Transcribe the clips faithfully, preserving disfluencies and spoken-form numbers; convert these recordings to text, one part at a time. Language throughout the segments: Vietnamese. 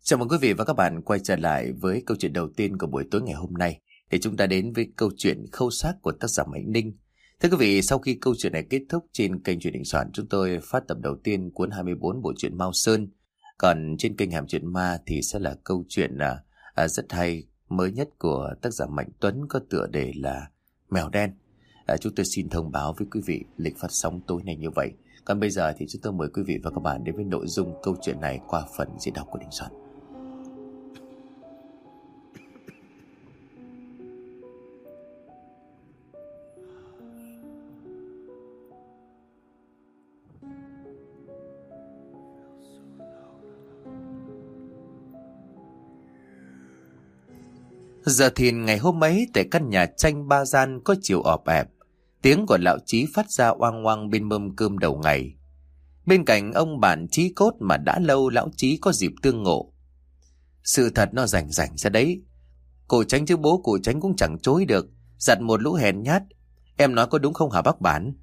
Chào mừng quý vị và các bạn quay trở lại với câu chuyện đầu tiên của buổi tối ngày hôm nay. Để chúng ta đến với câu chuyện Khâu Xác của tác giả Mạnh Ninh. Thưa quý vị, sau khi câu chuyện này kết thúc trên kênh Chuyện Đình Soạn, chúng tôi phát tập đầu tiên cuốn hai mươi bốn bộ truyện Mao Sơn. Còn trên kênh Hẻm Chuyện Ma thì sẽ là câu chuyện à, à, rất hay mới nhất của tác giả Mạnh Tuấn có tựa đề là Mèo Đen. À, chúng tôi xin thông báo với quý vị lịch phát sóng tối nay như vậy. Còn bây giờ thì chúng tôi mời quý vị và các bạn đến với nội dung câu chuyện này qua phần diễn đọc của Đình Soạn. Giờ thìn ngày hôm ấy, tại căn nhà tranh ba gian có chiều ọp ẹp, tiếng của lão Chí phát ra oang oang bên mâm cơm đầu ngày. Bên cạnh ông bạn Chí cốt mà đã lâu lão Chí có dịp tương ngộ. Sự thật nó rành rành ra đấy. Cụ Tránh chứ bố cụ Tránh cũng chẳng chối được, giặt một lũ hèn nhát. Em nói có đúng không hả bác bản?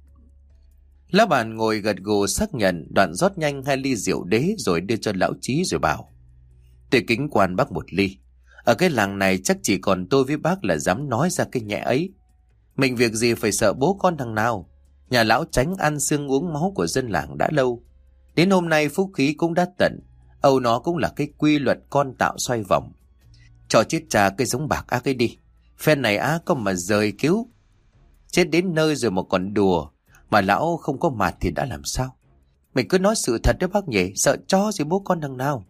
Lão bản ngồi gật gù xác nhận, đoạn rót nhanh hai ly rượu đế rồi đưa cho lão Chí rồi bảo: Tôi kính quan bác một ly. Ở cái làng này chắc chỉ còn tôi với bác là dám nói ra cái nhẹ ấy. Mình việc gì phải sợ bố con thằng nào. Nhà lão Tránh ăn xương uống máu của dân làng đã lâu. Đến hôm nay phúc khí cũng đã tận. Âu nó cũng là cái quy luật con tạo xoay vòng. Cho chết cha cái giống bạc ác ấy đi. Phen này á có mà rời cứu. Chết đến nơi rồi mà còn đùa. Mà lão không có mặt thì đã làm sao? Mình cứ nói sự thật đấy bác nhỉ. Sợ cho gì bố con thằng nào.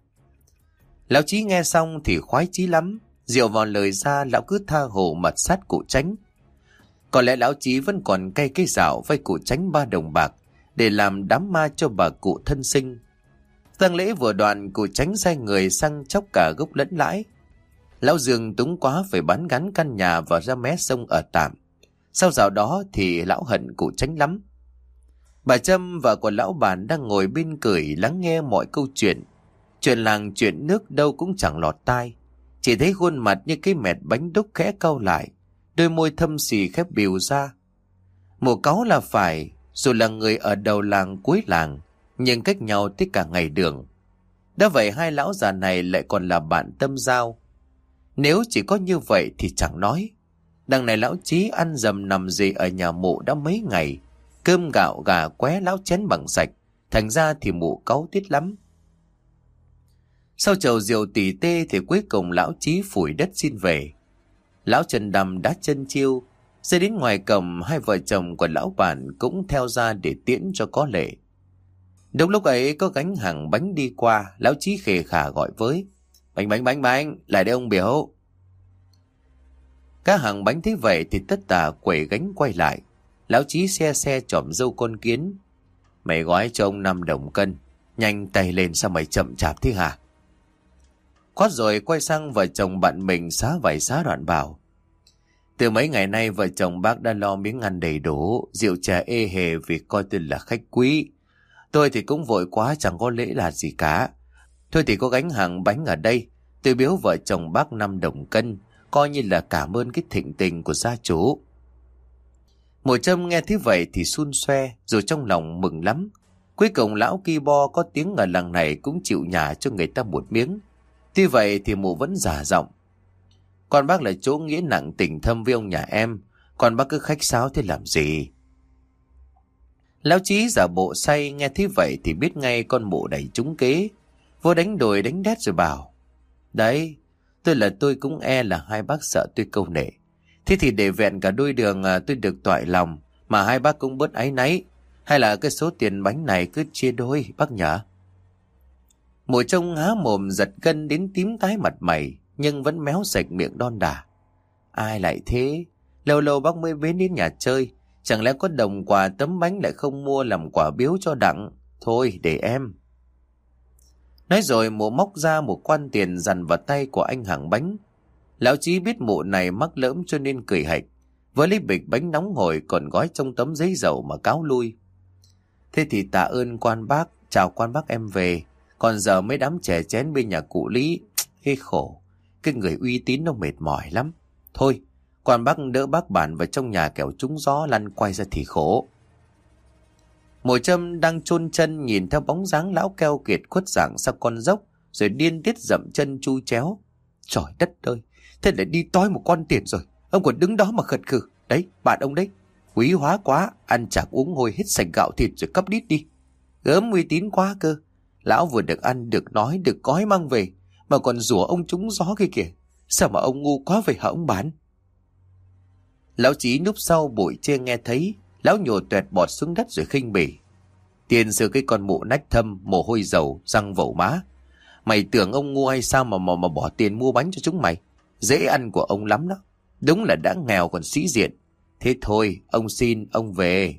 Lão Chí nghe xong thì khoái chí lắm. Rượu vào lời ra, lão cứ tha hồ mặt sát cụ Tránh. Có lẽ lão Chí vẫn còn cay cái dạo vay cụ Tránh ba đồng bạc để làm đám ma cho bà cụ thân sinh. Tang lễ vừa đoạn, cụ Tránh sai người sang chóc cả gốc lẫn lãi. Lão Dương túng quá phải bán gắn căn nhà và ra mé sông ở tạm. Sau dạo đó thì lão hận cụ Tránh lắm. Bà Trâm vợ của lão bản đang ngồi bên cười lắng nghe mọi câu chuyện. Chuyện làng chuyện nước đâu cũng chẳng lọt tai. Chỉ thấy khuôn mặt như cái mẹt bánh đúc khẽ cau lại, đôi môi thâm xì khép bìu ra. Mùa cáu là phải, dù là người ở đầu làng cuối làng, nhưng cách nhau tới cả ngày đường. Đã vậy hai lão già này lại còn là bạn tâm giao. Nếu chỉ có như vậy thì chẳng nói. Đằng này lão Chí ăn dầm nằm gì ở nhà mụ đã mấy ngày. Cơm gạo gà qué lão chén bằng sạch. Thành ra thì mụ cáu tiết lắm. Sau chầu rượu tỉ tê thì cuối cùng lão Chí phủi đất xin về. Lão Trần Đầm đá chân chiêu. Rồi đến ngoài cổng, hai vợ chồng của lão bản cũng theo ra để tiễn cho có lệ. Đúng lúc ấy có gánh hàng bánh đi qua, lão Chí khề khà gọi với: Bánh bánh bánh bánh, lại đây ông biểu. Các hàng bánh thấy vậy thì tất tả quẩy gánh quay lại. Lão Chí xe xe chỏm dâu con kiến: Mày gói cho ông năm đồng cân, nhanh tay lên sao mày chậm chạp thế hả? Quát rồi quay sang vợ chồng bạn mình xá vải xá đoạn bảo: Từ mấy ngày nay vợ chồng bác đã lo miếng ăn đầy đủ, rượu trà ê hề vì coi tôi là khách quý. Tôi thì cũng vội quá chẳng có lễ là gì cả. Thôi thì có gánh hàng bánh ở đây, tôi biếu vợ chồng bác năm đồng cân, coi như là cảm ơn cái thịnh tình của gia chủ. Mùa Trâm nghe thế vậy thì xun xoe, rồi trong lòng mừng lắm. Cuối cùng lão Ki Bo có tiếng ở làng này cũng chịu nhả cho người ta một miếng. Tuy vậy thì mụ vẫn giả giọng: Con bác là chỗ nghĩa nặng tình thâm với ông nhà em, con bác cứ khách sáo thế làm gì? Lão Chí giả bộ say, nghe thế vậy thì biết ngay con mụ đẩy trúng kế, vô đánh đồi đánh đét rồi bảo: Đấy, tôi là tôi cũng e là hai bác sợ tôi câu nệ. Thế thì để vẹn cả đôi đường à, tôi được toại lòng, mà hai bác cũng bớt áy náy. Hay là cái số tiền bánh này cứ chia đôi bác nhở? Mùa trông há mồm giật gân đến tím tái mặt mày, nhưng vẫn méo sạch miệng đon đả: Ai lại thế? Lâu lâu bác mới đến đến nhà chơi, chẳng lẽ có đồng quà tấm bánh lại không mua làm quà biếu cho đặng? Thôi để em. Nói rồi mụ móc ra một quan tiền dằn vào tay của anh hàng bánh. Lão Chí biết mụ này mắc lỡm cho nên cười hạch, với lấy bịch bánh nóng hổi còn gói trong tấm giấy dầu mà cáo lui. Thế thì tạ ơn quan bác, chào quan bác em về. Còn giờ mấy đám trẻ chén bên nhà cụ Lý, cái khổ, cái người uy tín nó mệt mỏi lắm. Thôi, quan bác đỡ bác bản vào trong nhà kẻo trúng gió lăn quay ra thì khổ. Mùa Trâm đang chôn chân nhìn theo bóng dáng lão keo kiệt khuất dạng sau con dốc, rồi điên tiết dậm chân chu chéo. Trời đất ơi, thế lại đi toi một con tiền rồi. Ông còn đứng đó mà khật khừ. Đấy, bạn ông đấy, quý hóa quá, ăn chạc uống ngồi hết sạch gạo thịt rồi cắp đít đi. Gớm uy tín quá cơ. Lão vừa được ăn, được nói, được gói mang về, mà còn rủa ông trúng gió kia kìa. Sao mà ông ngu quá vậy hả ông bán? Lão Chí núp sau bụi tre nghe thấy, lão nhổ toẹt bọt xuống đất rồi khinh bỉ. Tiền sư cái con mụ nách thâm, mồ hôi dầu, răng vẩu má. Mày tưởng ông ngu hay sao mà mà, mà bỏ tiền mua bánh cho chúng mày? Dễ ăn của ông lắm đó. Đúng là đã nghèo còn sĩ diện. Thế thôi, ông xin, ông về.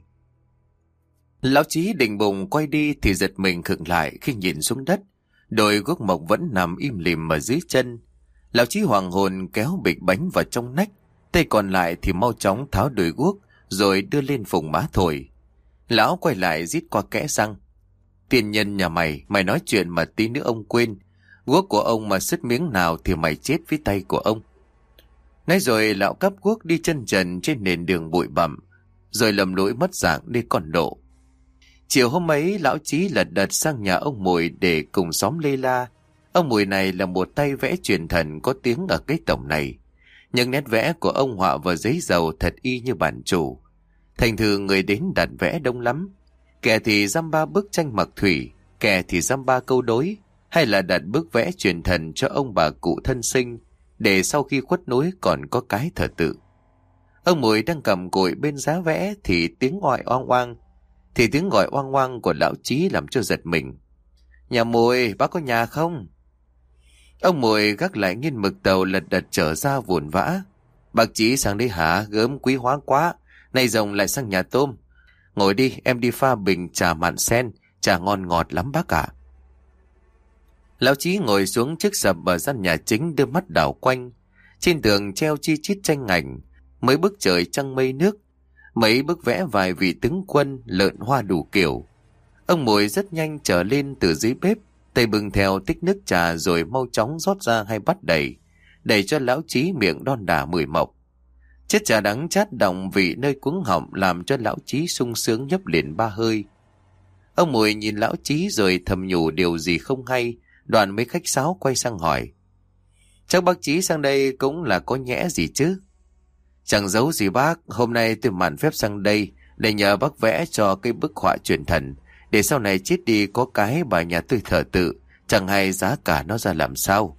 Lão Chí định bụng quay đi thì giật mình khựng lại khi nhìn xuống đất. Đôi guốc mộc vẫn nằm im lìm ở dưới chân. Lão Chí hoàng hồn kéo bịch bánh vào trong nách, tay còn lại thì mau chóng tháo đôi guốc rồi đưa lên phùng má thổi. Lão quay lại rít qua kẽ răng. Tiên nhân nhà mày, mày nói chuyện mà tí nữa ông quên. Guốc của ông mà sứt miếng nào thì mày chết với tay của ông. Nói rồi lão cắp guốc đi chân trần trên nền đường bụi bặm, rồi lầm lũi mất dạng đi con độ. Chiều hôm ấy, lão Chí lật đật sang nhà ông Mùi để cùng xóm lê la. Ông Mùi này là một tay vẽ truyền thần có tiếng ở cái tổng này. Những nét vẽ của ông họa vào giấy dầu thật y như bản chủ. Thành thử người đến đặt vẽ đông lắm. Kẻ thì dăm ba bức tranh mặc thủy, kẻ thì dăm ba câu đối, hay là đặt bức vẽ truyền thần cho ông bà cụ thân sinh, để sau khi khuất núi còn có cái thờ tự. Ông Mùi đang cầm cụi bên giá vẽ thì tiếng gọi oang oang, thì tiếng gọi oang oang của lão Chí làm cho giật mình. Nhà Mùi, bác có nhà không? Ông Mùi gác lại nghiên mực tàu lật đật trở ra vồn vã. Bác Chí sang đây hả? Gớm quý hóa quá. Nay rồng lại sang nhà tôm. Ngồi đi, em đi pha bình trà mạn sen, trà ngon ngọt lắm bác ạ. Lão Chí ngồi xuống chiếc sập ở gian nhà chính, đưa mắt đảo quanh. Trên tường treo chi chít tranh ảnh, mấy bức trời trăng mây nước, mấy bức vẽ vài vị tướng quân, lợn hoa đủ kiểu. Ông Mùi rất nhanh trở lên từ dưới bếp, tay bưng theo tích nước trà rồi mau chóng rót ra hai bát đầy, đẩy cho lão Chí miệng đon đả mười mộc. Chất trà đắng chát đọng vị nơi cuống họng làm cho lão Chí sung sướng nhấp liền ba hơi. Ông Mùi nhìn lão Chí rồi thầm nhủ điều gì không hay, đoàn mấy khách sáo quay sang hỏi. Chắc bác Chí sang đây cũng là có nhẽ gì chứ? Chẳng giấu gì bác, hôm nay tôi mạn phép sang đây để nhờ bác vẽ cho cái bức họa truyền thần, để sau này chết đi có cái bà nhà tôi thờ tự, chẳng hay giá cả nó ra làm sao.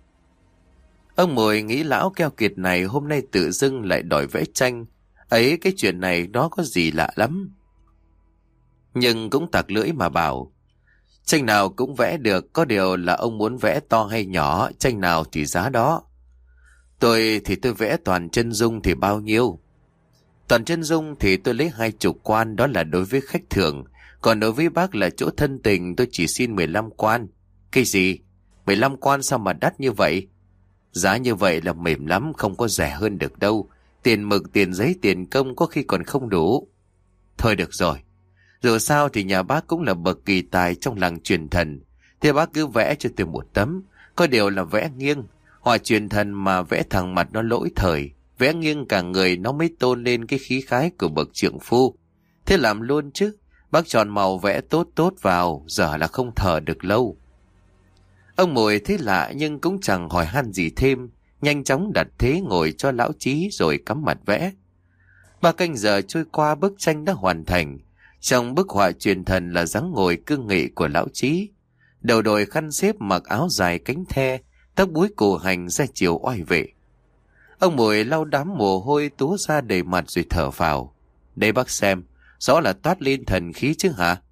Ông Mùi nghĩ lão keo kiệt này hôm nay tự dưng lại đòi vẽ tranh, ấy cái chuyện này nó có gì lạ lắm. Nhưng cũng tặc lưỡi mà bảo, tranh nào cũng vẽ được, có điều là ông muốn vẽ to hay nhỏ, tranh nào thì giá đó. Tôi thì tôi vẽ toàn chân dung thì bao nhiêu? Toàn chân dung thì tôi lấy hai chục quan, đó là đối với khách thường. Còn đối với bác là chỗ thân tình tôi chỉ xin mười lăm quan. Cái gì? mười lăm quan sao mà đắt như vậy? Giá như vậy là mềm lắm, không có rẻ hơn được đâu. Tiền mực, tiền giấy, tiền công có khi còn không đủ. Thôi được rồi. Dù sao thì nhà bác cũng là bậc kỳ tài trong làng truyền thần. Thế bác cứ vẽ cho tôi một tấm. Có điều là vẽ nghiêng. Họa truyền thần mà vẽ thẳng mặt nó lỗi thời. Vẽ nghiêng cả người nó mới tôn lên cái khí khái của bậc trượng phu. Thế làm luôn chứ. Bác chọn màu vẽ tốt tốt vào, giờ là không thờ được lâu. Ông Mùi thấy lạ nhưng cũng chẳng hỏi han gì thêm, nhanh chóng đặt thế ngồi cho lão Chí rồi cắm mặt vẽ. Ba canh giờ trôi qua, bức tranh đã hoàn thành. Trong bức họa truyền thần là dáng ngồi cương nghị của lão Chí, đầu đội khăn xếp, mặc áo dài cánh the, tóc búi cổ hành ra chiều oai vệ. Ông Mùi lau đám mồ hôi túa ra đầy mặt rồi thở phào. Đây bác xem, rõ là toát lên thần khí chứ hả?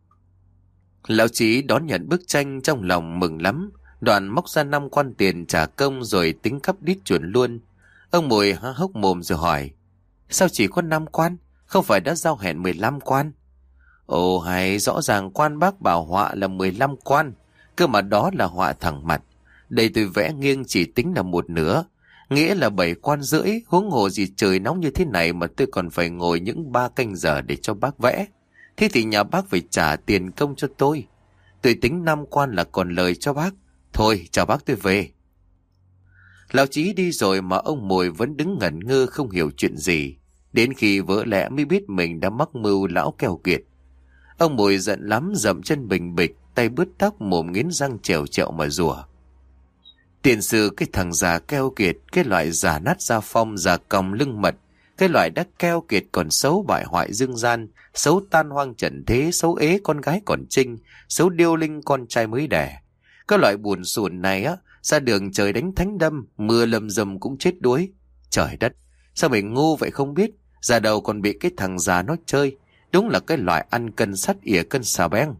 Lão Chí đón nhận bức tranh trong lòng mừng lắm, đoạn móc ra năm quan tiền trả công rồi tính cắp đít chuẩn luôn. Ông Mùi há hốc mồm rồi hỏi, sao chỉ có năm quan, không phải đã giao hẹn mười lăm quan? Ồ hay, rõ ràng quan bác bảo họa là mười lăm quan, cơ mà đó là họa thẳng mặt. Đây tôi vẽ nghiêng chỉ tính là một nửa, nghĩa là bảy quan rưỡi, huống hồ gì trời nóng như thế này mà tôi còn phải ngồi những ba canh giờ để cho bác vẽ. Thế thì nhà bác phải trả tiền công cho tôi. Tôi tính năm quan là còn lời cho bác. Thôi chào bác, tôi về. Lão Chí đi rồi mà ông Mùi vẫn đứng ngẩn ngơ không hiểu chuyện gì. Đến khi vỡ lẽ mới biết mình đã mắc mưu lão keo kiệt. Ông Mùi giận lắm, dậm chân bình bịch, tay bứt tóc, mồm nghiến răng trèo trẹo mà rủa. Tiền sư cái thằng già keo kiệt, cái loại già nát da phong, già còng lưng mật, cái loại đã keo kiệt còn xấu bại hoại dương gian, xấu tan hoang trần thế, xấu ế con gái còn trinh, xấu điêu linh con trai mới đẻ. Cái loại buồn sùn này á, ra đường trời đánh thánh đâm, mưa lâm dầm cũng chết đuối. Trời đất, sao mình ngu vậy không biết, già đầu còn bị cái thằng già nó chơi. Đúng là cái loại ăn cân sắt ỉa cân xà beng.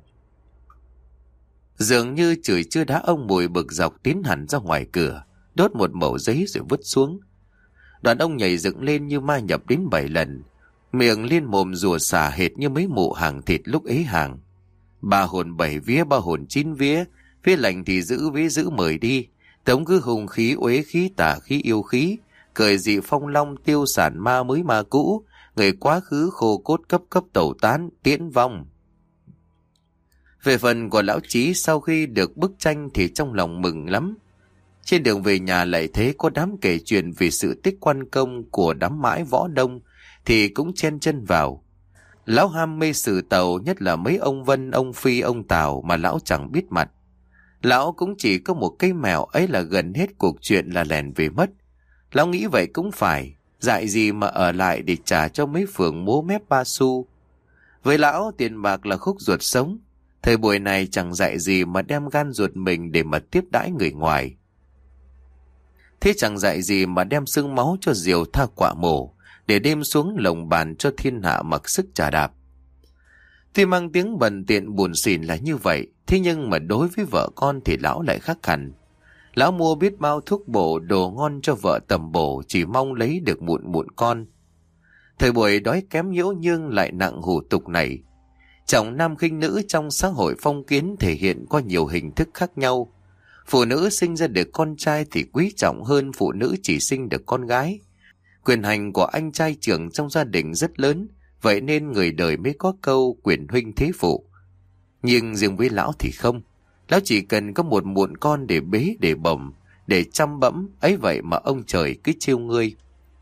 Dường như chửi chưa đã, ông Mùi bực dọc tiến hẳn ra ngoài cửa, đốt một mẩu giấy rồi vứt xuống. Đoàn ông nhảy dựng lên như ma nhập đến bảy lần, miệng liên mồm rùa xả hệt như mấy mụ hàng thịt lúc ế hàng. Ba hồn bảy vía, ba hồn chín vía, vía lành thì giữ, vía giữ mời đi. Tống cứ hùng khí, uế khí, tả khí, yêu khí, cười dị phong long, tiêu sản ma mới ma cũ, người quá khứ khô cốt cấp cấp tẩu tán, tiễn vong. Về phần của lão Chí, sau khi được bức tranh thì trong lòng mừng lắm. Trên đường về nhà lại thấy có đám kể chuyện về sự tích quan công của đám mãi võ đông, thì cũng chen chân vào. Lão ham mê sử tàu, nhất là mấy ông Vân, ông Phi, ông Tào mà lão chẳng biết mặt. Lão cũng chỉ có một cây mèo, ấy là gần hết cuộc chuyện là lèn về mất. Lão nghĩ vậy cũng phải, dại gì mà ở lại để trả cho mấy phường múa mép ba xu. Với lão, tiền bạc là khúc ruột sống. Thời buổi này chẳng dạy gì mà đem gan ruột mình để mà tiếp đãi người ngoài. Thế chẳng dạy gì mà đem xương máu cho diều tha quả mổ, để đêm xuống lồng bàn cho thiên hạ mặc sức chà đạp. Tuy mang tiếng bần tiện buồn xỉn là như vậy, thế nhưng mà đối với vợ con thì lão lại khác hẳn. Lão mua biết bao thuốc bổ, đồ ngon cho vợ tầm bổ, chỉ mong lấy được mụn mụn con. Thời buổi đói kém nhiễu nhưng lại nặng hủ tục này. Trọng nam khinh nữ trong xã hội phong kiến thể hiện qua nhiều hình thức khác nhau. Phụ nữ sinh ra được con trai thì quý trọng hơn phụ nữ chỉ sinh được con gái. Quyền hành của anh trai trưởng trong gia đình rất lớn, vậy nên người đời mới có câu quyền huynh thế phụ. Nhưng riêng với lão thì không. Lão chỉ cần có một muộn con để bế, để bồng, để chăm bẵm, ấy vậy mà ông trời cứ trêu ngươi.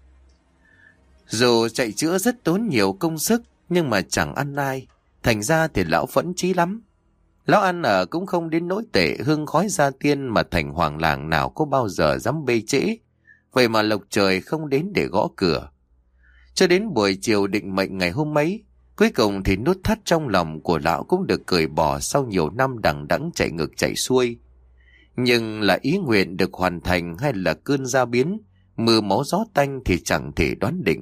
Dù chạy chữa rất tốn nhiều công sức, nhưng mà chẳng ăn ai. Thành ra thì lão phẫn chí lắm. Lão ăn ở cũng không đến nỗi tệ, hương khói gia tiên mà thành hoàng làng nào có bao giờ dám bê trễ. Vậy mà lộc trời không đến để gõ cửa. Cho đến buổi chiều định mệnh ngày hôm ấy, cuối cùng thì nút thắt trong lòng của lão cũng được cởi bỏ sau nhiều năm đằng đẵng chạy ngược chạy xuôi. Nhưng là ý nguyện được hoàn thành hay là cơn gia biến, mưa máu gió tanh thì chẳng thể đoán định.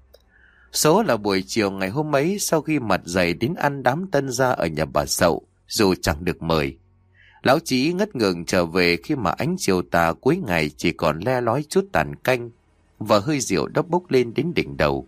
Số là buổi chiều ngày hôm ấy, sau khi mặt dày đến ăn đám tân gia ở nhà bà Sậu, dù chẳng được mời. Lão Chí ngất ngừng trở về khi mà ánh chiều tà cuối ngày chỉ còn le lói chút tàn canh và hơi rượu đã bốc lên đến đỉnh đầu.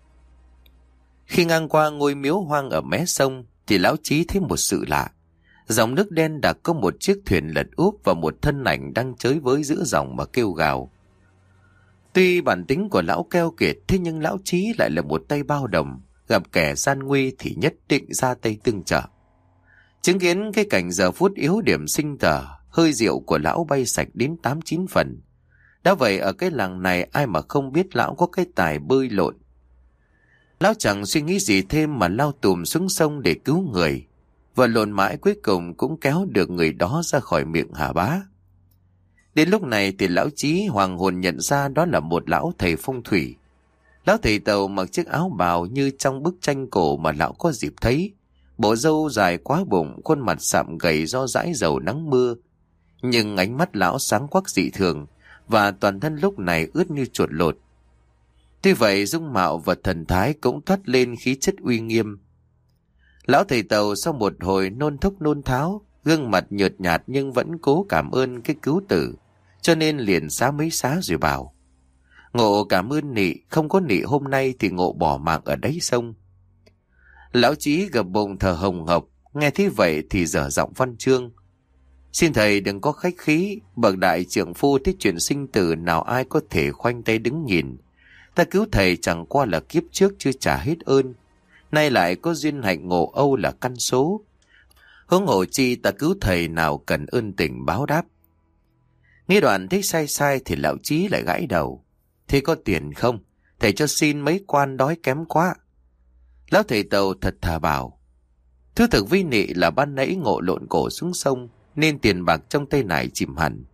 Khi ngang qua ngôi miếu hoang ở mé sông thì lão Chí thấy một sự lạ. Dòng nước đen đã có một chiếc thuyền lật úp và một thân ảnh đang chới với giữa dòng mà kêu gào. Tuy bản tính của lão keo kiệt, thế nhưng lão Chí lại là một tay bao đồng, gặp kẻ gian nguy thì nhất định ra tay tương trợ. Chứng kiến cái cảnh giờ phút yếu điểm sinh tở, hơi rượu của lão bay sạch đến tám chín phần. Đã vậy ở cái làng này ai mà không biết lão có cái tài bơi lội. Lão chẳng suy nghĩ gì thêm mà lao tùm xuống sông để cứu người, và lộn mãi cuối cùng cũng kéo được người đó ra khỏi miệng Hà Bá. Đến lúc này thì lão Chí hoàng hồn nhận ra đó là một lão thầy phong thủy. Lão thầy Tàu mặc chiếc áo bào như trong bức tranh cổ mà lão có dịp thấy. Bộ râu dài quá bụng, khuôn mặt sạm gầy do dãi dầu nắng mưa. Nhưng ánh mắt lão sáng quắc dị thường, và toàn thân lúc này ướt như chuột lột. Tuy vậy dung mạo và thần thái cũng thoát lên khí chất uy nghiêm. Lão thầy Tàu sau một hồi nôn thốc nôn tháo, gương mặt nhợt nhạt nhưng vẫn cố cảm ơn cái cứu tử, cho nên liền xá mấy xá rồi bảo: Ngộ cảm ơn nị, không có nị hôm nay thì ngộ bỏ mạng ở đáy sông. Lão Chí gập bụng thở hồng hộc, nghe thế vậy thì dở giọng văn chương: Xin thầy đừng có khách khí, bậc đại trưởng phu thích chuyện sinh tử nào ai có thể khoanh tay đứng nhìn. Ta cứu thầy chẳng qua là kiếp trước chưa trả hết ơn, nay lại có duyên hạnh ngộ âu là căn số. Huống hộ chi ta cứu thầy nào cần ơn tình báo đáp. Nghe đoạn thấy sai sai thì lão Chí lại gãi đầu: Thế có tiền không? Thầy cho xin mấy quan đói kém quá. Lão thầy Tàu thật thà bảo: Thú thực với Nị là ban nãy Ngộ lộn cổ xuống sông, nên tiền bạc trong tay nải chìm hẳn.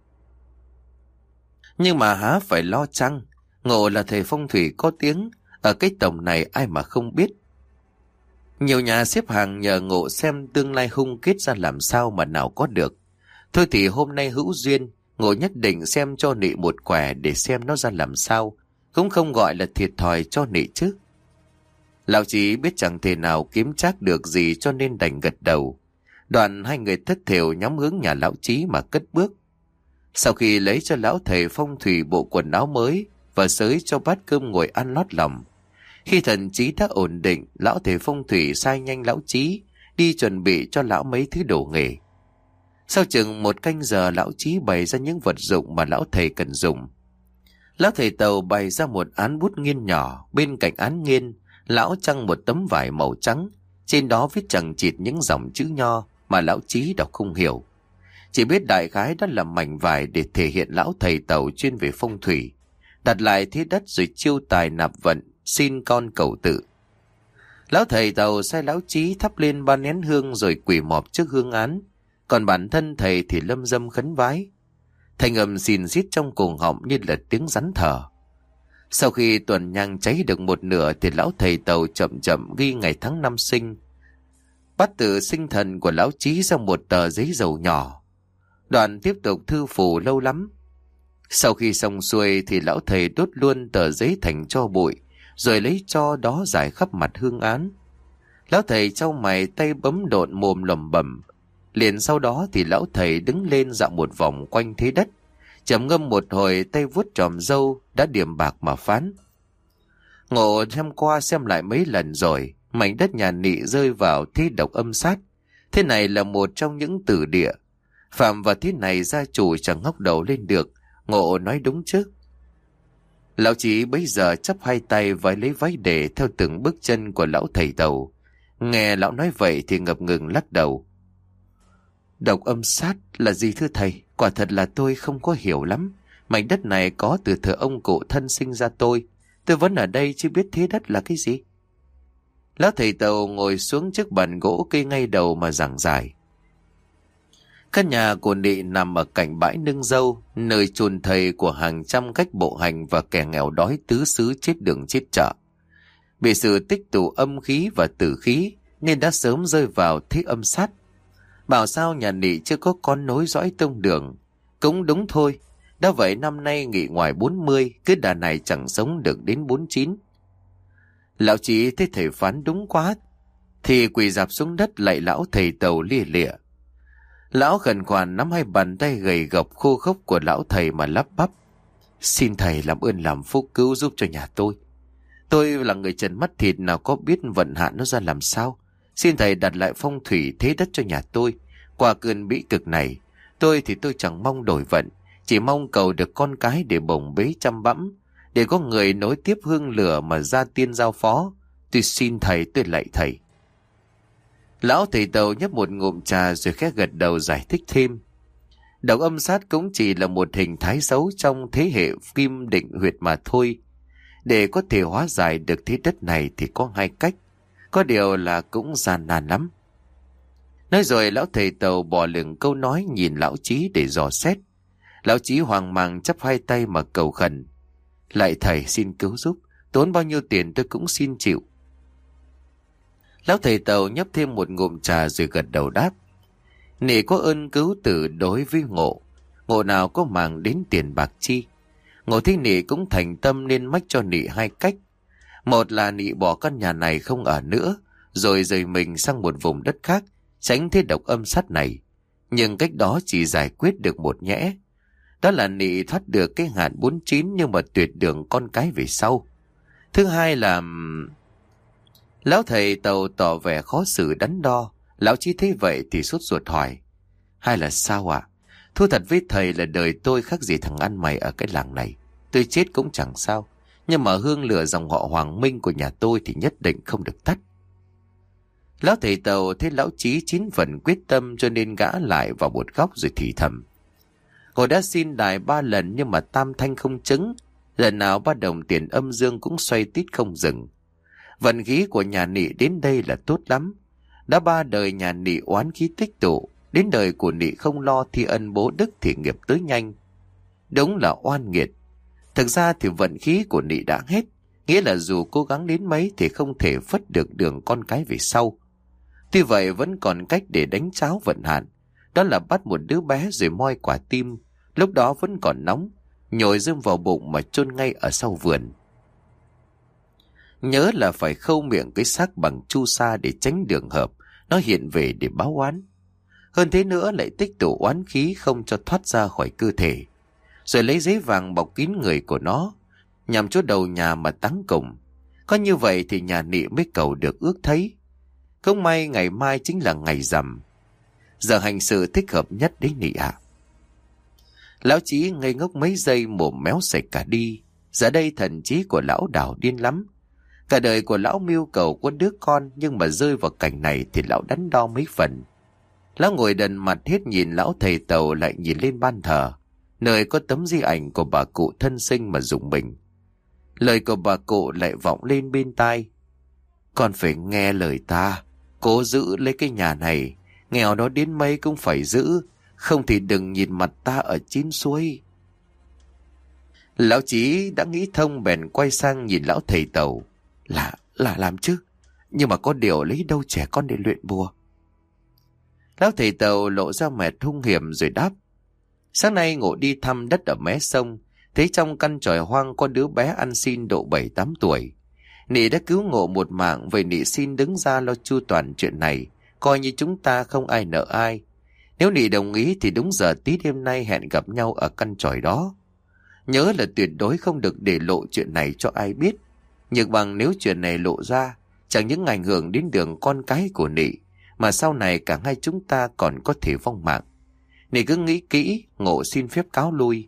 Nhưng mà há phải lo chăng? Ngộ là thầy phong thủy có tiếng, ở cái tổng này ai mà không biết. Nhiều nhà xếp hàng nhờ Ngộ xem tương lai hung kết ra làm sao mà nào có được. Thôi thì hôm nay hữu duyên, Ngộ nhất định xem cho Nị một quẻ để xem nó ra làm sao, cũng không gọi là thiệt thòi cho Nị chứ. Lão Chí biết chẳng thể nào kiếm trác được gì cho nên đành gật đầu. Đoạn hai người thất thểu nhắm hướng nhà Lão Chí mà cất bước. Sau khi lấy cho lão thầy phong thủy bộ quần áo mới và xới cho bát cơm ngồi ăn lót lòng, khi thần trí đã ổn định, lão thầy phong thủy sai nhanh Lão Chí đi chuẩn bị cho lão mấy thứ đồ nghề. Sau chừng một canh giờ, Lão Chí bày ra những vật dụng mà lão thầy cần dùng. Lão thầy Tàu bày ra một án bút nghiên nhỏ, bên cạnh án nghiên lão trăng một tấm vải màu trắng, trên đó viết chằng chịt những dòng chữ nho mà Lão Chí đọc không hiểu. Chỉ biết đại khái đó là mảnh vải để thể hiện lão thầy Tàu chuyên về phong thủy, đặt lại thế đất rồi chiêu tài nạp vận, xin con cầu tự. Lão thầy Tàu sai Lão Chí thắp lên ba nén hương rồi quỳ mọp trước hương án, còn bản thân thầy thì lâm dâm khấn vái. Thanh âm xìn xít trong cổ họng như là tiếng rắn thở. Sau khi tuần nhang cháy được một nửa thì lão thầy Tàu chậm chậm ghi ngày tháng năm sinh, bắt tự sinh thần của Lão Chí ra một tờ giấy dầu nhỏ. Đoạn tiếp tục thư phù lâu lắm. Sau khi xong xuôi thì lão thầy đốt luôn tờ giấy thành tro bụi, rồi lấy tro đó rải khắp mặt hương án. Lão thầy chau mày, tay bấm độn, mồm lẩm bẩm. Liền sau đó thì lão thầy đứng lên dạo một vòng quanh thế đất, trầm ngâm một hồi, tay vuốt tròm râu đã điểm bạc mà phán. Ngộ xem qua xem lại mấy lần rồi, mảnh đất nhà Nị rơi vào thế độc âm sát. Thế này là một trong những tử địa, phạm vào thế này gia chủ chẳng ngóc đầu lên được. Ngộ nói đúng chứ. Lão Chí bấy giờ chắp hai tay vái lấy váy để theo từng bước chân của lão thầy Tàu. Nghe lão nói vậy thì ngập ngừng lắc đầu. Độc âm sát là gì thưa thầy? Quả thật là tôi không có hiểu lắm. Mảnh đất này có từ thời ông cụ thân sinh ra tôi. Tôi vẫn ở đây chưa biết thế đất là cái gì. Lão thầy Tàu ngồi xuống chiếc bàn gỗ cây ngay đầu mà giảng giải. Căn nhà của Nị nằm ở cạnh bãi nương dâu, nơi chôn thầy của hàng trăm cách bộ hành và kẻ nghèo đói tứ xứ chết đường chết chợ. Bị sự tích tụ âm khí và tử khí nên đã sớm rơi vào thế âm sát. Bảo sao nhà Nị chưa có con nối dõi tông đường. Cũng đúng thôi, đã vậy năm nay Nghị ngoài bốn mươi, cứ đà này chẳng sống được đến bốn chín. Lão Chí thấy thầy phán đúng quá thì quỳ rạp xuống đất lạy lão thầy Tàu lia lịa. Lão khẩn khoản nắm hai bàn tay gầy gộc khô khốc của lão thầy mà lắp bắp. Xin thầy làm ơn làm phúc cứu giúp cho nhà tôi. Tôi là người trần mắt thịt, nào có biết vận hạn nó ra làm sao. Xin thầy đặt lại phong thủy thế đất cho nhà tôi. Qua cơn bĩ cực này, tôi thì tôi chẳng mong đổi vận, chỉ mong cầu được con cái để bồng bế chăm bẵm, để có người nối tiếp hương lửa mà ra tiên giao phó. Tôi xin thầy, tôi lạy thầy. Lão thầy Tàu nhấp một ngụm trà rồi khẽ gật đầu giải thích thêm. Độc âm sát cũng chỉ là một hình thái xấu trong thế hệ kim định huyệt mà thôi. Để có thể hóa giải được thế đất này thì có hai cách. Có điều là cũng gian nan lắm. Nói rồi lão thầy Tàu bỏ lửng câu nói nhìn lão Chí để dò xét. Lão Chí hoang mang chắp hai tay mà cầu khẩn. Lạy thầy xin cứu giúp, tốn bao nhiêu tiền tôi cũng xin chịu. Lão thầy Tàu nhấp thêm một ngụm trà rồi gật đầu đáp. Nị có ơn cứu tử đối với Ngộ, Ngộ nào có màng đến tiền bạc chi. Ngộ thấy Nị cũng thành tâm nên mách cho Nị hai cách. Một là Nị bỏ căn nhà này không ở nữa, rồi rời mình sang một vùng đất khác, tránh thế độc âm sát này. Nhưng cách đó chỉ giải quyết được một nhẽ. Đó là Nị thoát được cái hạn bốn chín nhưng mà tuyệt đường con cái về sau. Thứ hai là... Lão thầy Tàu tỏ vẻ khó xử đắn đo. Lão Chí thấy vậy thì sốt ruột hỏi. Hay là sao ạ? À? Thú thật với thầy là đời tôi khác gì thằng ăn mày ở cái làng này. Tôi chết cũng chẳng sao. Nhưng mà hương lửa dòng họ Hoàng Minh của nhà tôi thì nhất định không được tắt. Lão thầy Tàu thấy lão Chí chín phần quyết tâm cho nên gã lại vào một góc rồi thì thầm. Hồi đã xin đài ba lần nhưng mà tam thanh không chứng. Lần nào ba đồng tiền âm dương cũng xoay tít không dừng. Vận khí của nhà Nị đến đây là tốt lắm. Đã ba đời nhà Nị oán khí tích tụ, đến đời của Nị không lo thi ân bố đức thì nghiệp tới nhanh. Đúng là oan nghiệt. Thực ra thì vận khí của Nị đã hết, nghĩa là dù cố gắng đến mấy thì không thể phất được đường con cái về sau. Tuy vậy vẫn còn cách để đánh tráo vận hạn, đó là bắt một đứa bé rồi moi quả tim, lúc đó vẫn còn nóng, nhồi dơm vào bụng mà chôn ngay ở sau vườn. Nhớ là phải khâu miệng cái xác bằng chu sa để tránh đường hợp nó hiện về để báo oán. Hơn thế nữa lại tích tụ oán khí không cho thoát ra khỏi cơ thể, rồi lấy giấy vàng bọc kín người của nó, nhằm chỗ đầu nhà mà táng cùng. Có như vậy thì nhà Nị mới cầu được ước thấy. Không may ngày mai chính là ngày rằm, giờ hành sự thích hợp nhất đấy Nị ạ. Lão Chí ngây ngốc mấy giây, mồm méo sạch cả đi. Giờ đây thần trí của lão đảo điên lắm. Cả đời của lão mưu cầu có đứa con, nhưng mà rơi vào cảnh này thì lão đắn đo mấy phần. Lão ngồi đần mặt hết nhìn lão thầy Tàu, lại nhìn lên ban thờ, nơi có tấm di ảnh của bà cụ thân sinh mà rùng mình. Lời của bà cụ lại vọng lên bên tai: "Con phải nghe lời ta, cố giữ lấy cái nhà này, nghèo đó đến mấy cũng phải giữ, không thì đừng nhìn mặt ta ở chín suối." Lão Chí đã nghĩ thông bèn quay sang nhìn lão thầy Tàu: Là, là làm chứ, nhưng mà có điều lấy đâu trẻ con để luyện bùa. Lão thầy Tàu lộ ra mệt hung hiểm rồi đáp: "Sáng nay Ngộ đi thăm đất ở mé sông, thấy trong căn chòi hoang có đứa bé ăn xin độ bảy tám tuổi. Nị đã cứu Ngộ một mạng, vậy Nị xin đứng ra lo chu toàn chuyện này, coi như chúng ta không ai nợ ai. Nếu Nị đồng ý thì đúng giờ tí đêm nay hẹn gặp nhau ở căn chòi đó. Nhớ là tuyệt đối không được để lộ chuyện này cho ai biết. Nhược bằng nếu chuyện này lộ ra, chẳng những ảnh hưởng đến đường con cái của Nị, mà sau này cả hai chúng ta còn có thể vong mạng. Nị cứ nghĩ kỹ, Ngộ xin phép cáo lui."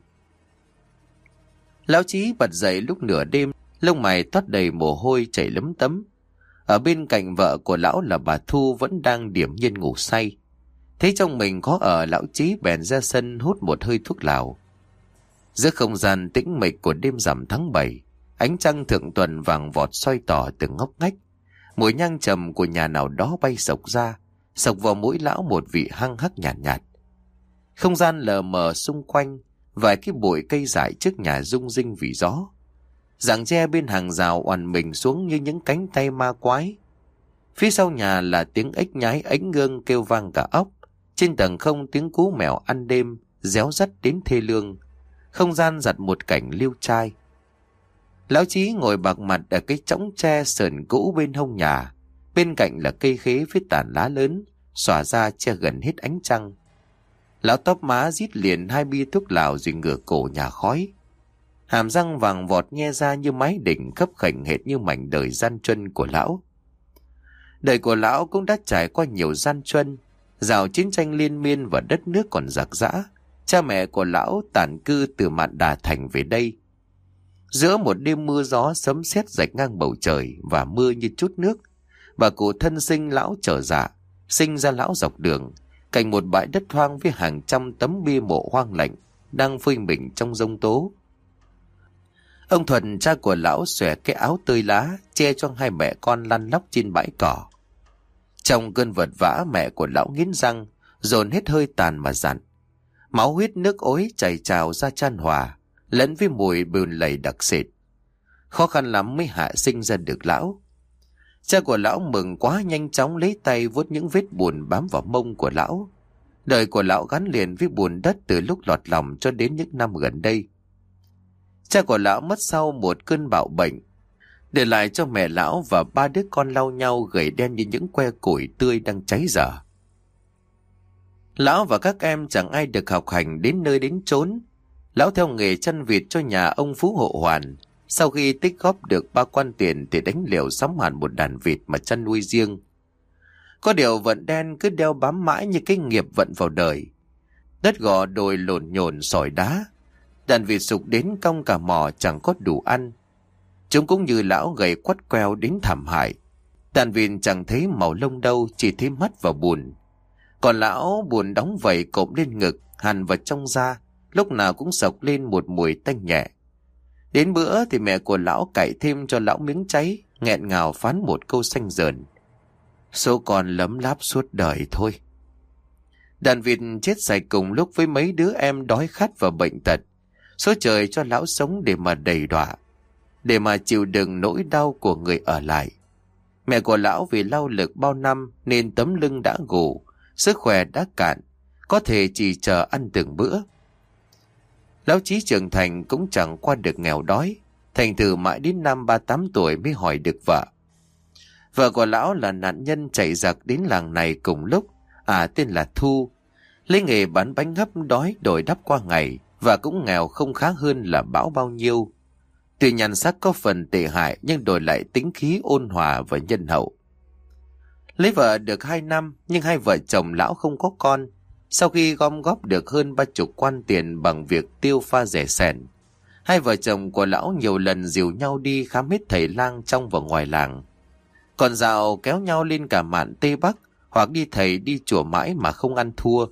Lão Chí bật dậy lúc nửa đêm, lông mày toát đầy mồ hôi chảy lấm tấm. Ở bên cạnh vợ của lão là bà Thu vẫn đang điềm nhiên ngủ say. Thấy trong mình khó ở, lão Chí bèn ra sân hút một hơi thuốc lào. Giữa không gian tĩnh mịch của đêm rằm tháng bảy, ánh trăng thượng tuần vàng vọt soi tỏ từng ngóc ngách. Mùi nhang trầm của nhà nào đó bay sộc ra, sộc vào mũi lão một vị hăng hắc nhạt nhạt. Không gian lờ mờ xung quanh, vài cái bụi cây dại trước nhà rung rinh vì gió. Rặng tre bên hàng rào oằn mình xuống như những cánh tay ma quái. Phía sau nhà là tiếng ếch nhái ánh ngương kêu vang cả óc. Trên tầng không tiếng cú mèo ăn đêm réo rắt đến thê lương. Không gian giặt một cảnh liêu trai. Lão Chí ngồi bạc mặt ở cái chõng tre sờn cũ bên hông nhà. Bên cạnh là cây khế với tàn lá lớn xòa ra che gần hết ánh trăng. Lão tóc má rít liền hai bia thuốc lào rồi ngửa cổ nhả khói. Hàm răng vàng vọt nhe ra như mái đỉnh, khấp khểnh hệt như mảnh đời gian truân của lão. Đời của lão cũng đã trải qua nhiều gian truân, rào chiến tranh liên miên và đất nước còn rạc rã. Cha mẹ của lão tản cư từ Mạn Đà Thành về đây. Giữa một đêm mưa gió sấm sét rạch ngang bầu trời và mưa như chút nước, bà cụ thân sinh lão trở dạ, sinh ra lão dọc đường, cạnh một bãi đất hoang với hàng trăm tấm bia mộ hoang lạnh đang phơi mình trong giông tố. Ông Thuần, cha của lão, xòe cái áo tơi lá che cho hai mẹ con lăn lóc trên bãi cỏ. Trong cơn vật vã, mẹ của lão nghiến răng, dồn hết hơi tàn mà dặn. Máu huyết nước ối chảy trào ra chan hòa, lẫn với mùi bùn lầy đặc sệt. Khó khăn lắm mới hạ sinh ra được lão. Cha của lão mừng quá, nhanh chóng lấy tay vuốt những vết bùn bám vào mông của lão. Đời của lão gắn liền với bùn đất từ lúc lọt lòng cho đến những năm gần đây. Cha của lão mất sau một cơn bạo bệnh, để lại cho mẹ lão và ba đứa con lau nhau gầy đen như những que củi tươi đang cháy dở. Lão và các em chẳng ai được học hành đến nơi đến chốn. Lão theo nghề chăn vịt cho nhà ông Phú Hộ Hoàn. Sau khi tích góp được ba quan tiền thì đánh liều sắm hẳn một đàn vịt mà chăn nuôi riêng. Có điều vận đen cứ đeo bám mãi như cái nghiệp vận vào đời. Đất gò đồi lộn nhồn sỏi đá, đàn vịt sục đến cong cả mò chẳng có đủ ăn. Chúng cũng như lão gầy quắt queo đến thảm hại. Đàn vịt chẳng thấy màu lông đâu, chỉ thấy mắt và buồn. Còn lão buồn đóng vảy cộm lên ngực, hằn vào trong da, lúc nào cũng sộc lên một mùi tanh nhẹ. Đến bữa thì mẹ của lão cạy thêm cho lão miếng cháy, nghẹn ngào phán một câu xanh dờn: Số con lấm láp suốt đời thôi. Đàn vịt chết sạch cùng lúc với mấy đứa em đói khát và bệnh tật. Số trời cho lão sống để mà đầy đọa, để mà chịu đựng nỗi đau của người ở lại. Mẹ của lão vì lao lực bao năm nên tấm lưng đã gù, sức khỏe đã cạn, có thể chỉ chờ ăn từng bữa. Lão Chí trưởng thành cũng chẳng qua được nghèo đói, thành thử mãi đến năm ba tám tuổi mới hỏi được vợ. Vợ của lão là nạn nhân chạy giặc đến làng này cùng lúc, à tên là Thu, lấy nghề bán bánh hấp đói đổi đắp qua ngày, và cũng nghèo không khá hơn là Bảo bao nhiêu. Tuy nhan sắc có phần tệ hại nhưng đổi lại tính khí ôn hòa và nhân hậu. Lấy vợ được hai năm nhưng hai vợ chồng lão không có con. Sau khi gom góp được hơn ba chục quan tiền bằng việc tiêu pha rẻ sẻn, hai vợ chồng của lão nhiều lần dìu nhau đi khám hết thầy lang trong và ngoài làng. Còn dạo kéo nhau lên cả mạn Tây Bắc, hoặc đi thầy đi chùa mãi mà không ăn thua.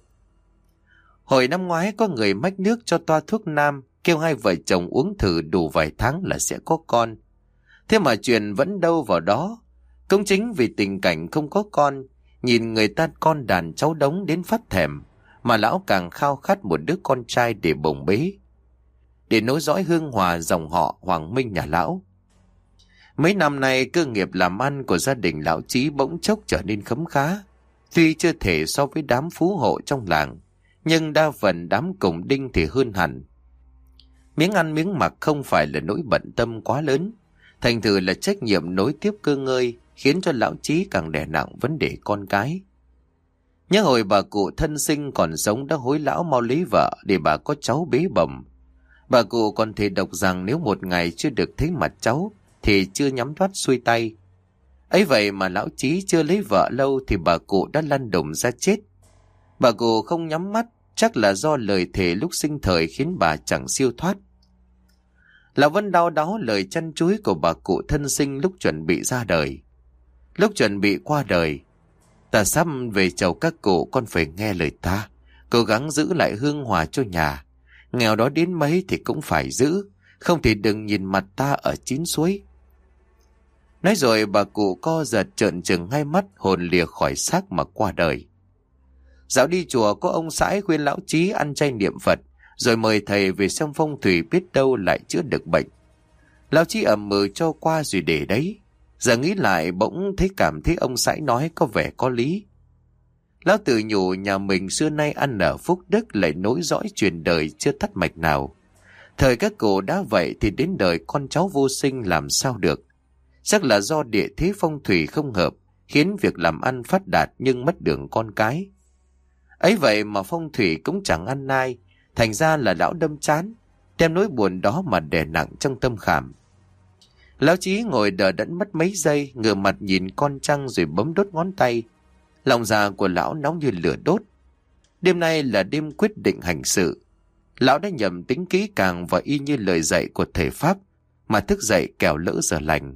Hồi năm ngoái có người mách nước cho toa thuốc nam, kêu hai vợ chồng uống thử đủ vài tháng là sẽ có con. Thế mà chuyện vẫn đâu vào đó. Cũng chính vì tình cảnh không có con, nhìn người ta con đàn cháu đống đến phát thèm, mà lão càng khao khát một đứa con trai để bồng bế, để nối dõi hương hòa dòng họ Hoàng Minh nhà lão. Mấy năm nay cơ nghiệp làm ăn của gia đình lão Chí bỗng chốc trở nên khấm khá. Tuy chưa thể so với đám phú hộ trong làng, nhưng đa phần đám cùng đinh thì hơn hẳn. Miếng ăn miếng mặc không phải là nỗi bận tâm quá lớn, thành thử là trách nhiệm nối tiếp cơ ngơi, khiến cho lão Chí càng đè nặng vấn đề con cái. Nhớ hồi bà cụ thân sinh còn sống đã hối lão mau lấy vợ để bà có cháu bế bồng. Bà cụ còn thề độc rằng nếu một ngày chưa được thấy mặt cháu thì chưa nhắm thoát xuôi tay. Ấy vậy mà lão Chí chưa lấy vợ lâu thì bà cụ đã lăn đùng ra chết. Bà cụ không nhắm mắt, chắc là do lời thề lúc sinh thời khiến bà chẳng siêu thoát. Lão vẫn đau đáu lời chăn chối của bà cụ thân sinh lúc chuẩn bị ra đời. Lúc chuẩn bị qua đời: "Ta sắp về chầu các cụ, con phải nghe lời ta, cố gắng giữ lại hương hòa cho nhà. Nghèo đó đến mấy thì cũng phải giữ, không thì đừng nhìn mặt ta ở chín suối." Nói rồi bà cụ co giật trợn trừng hai mắt, hồn lìa khỏi xác mà qua đời. Dạo đi chùa có ông sãi khuyên lão Chí ăn chay niệm Phật, rồi mời thầy về xem phong thủy, biết đâu lại chữa được bệnh. Lão Chí ậm ừ cho qua rồi để đấy. Giờ nghĩ lại bỗng thấy cảm thấy ông sãi nói có vẻ có lý. Lão tự nhủ nhà mình xưa nay ăn ở phúc đức, lại nối dõi truyền đời chưa tắt mạch nào. Thời các cụ đã vậy thì đến đời con cháu vô sinh làm sao được. Chắc là do địa thế phong thủy không hợp, khiến việc làm ăn phát đạt nhưng mất đường con cái. Ấy vậy mà phong thủy cũng chẳng ăn nai, thành ra là lão đâm chán, đem nỗi buồn đó mà đè nặng trong tâm khảm. Lão Chí ngồi đờ đẫn mất mấy giây, ngửa mặt nhìn con trăng rồi bấm đốt ngón tay. Lòng dạ của lão nóng như lửa đốt. Đêm nay là đêm quyết định hành sự. Lão đã nhầm tính kỹ càng và y như lời dạy của thầy Pháp mà thức dậy kẻo lỡ giờ lành.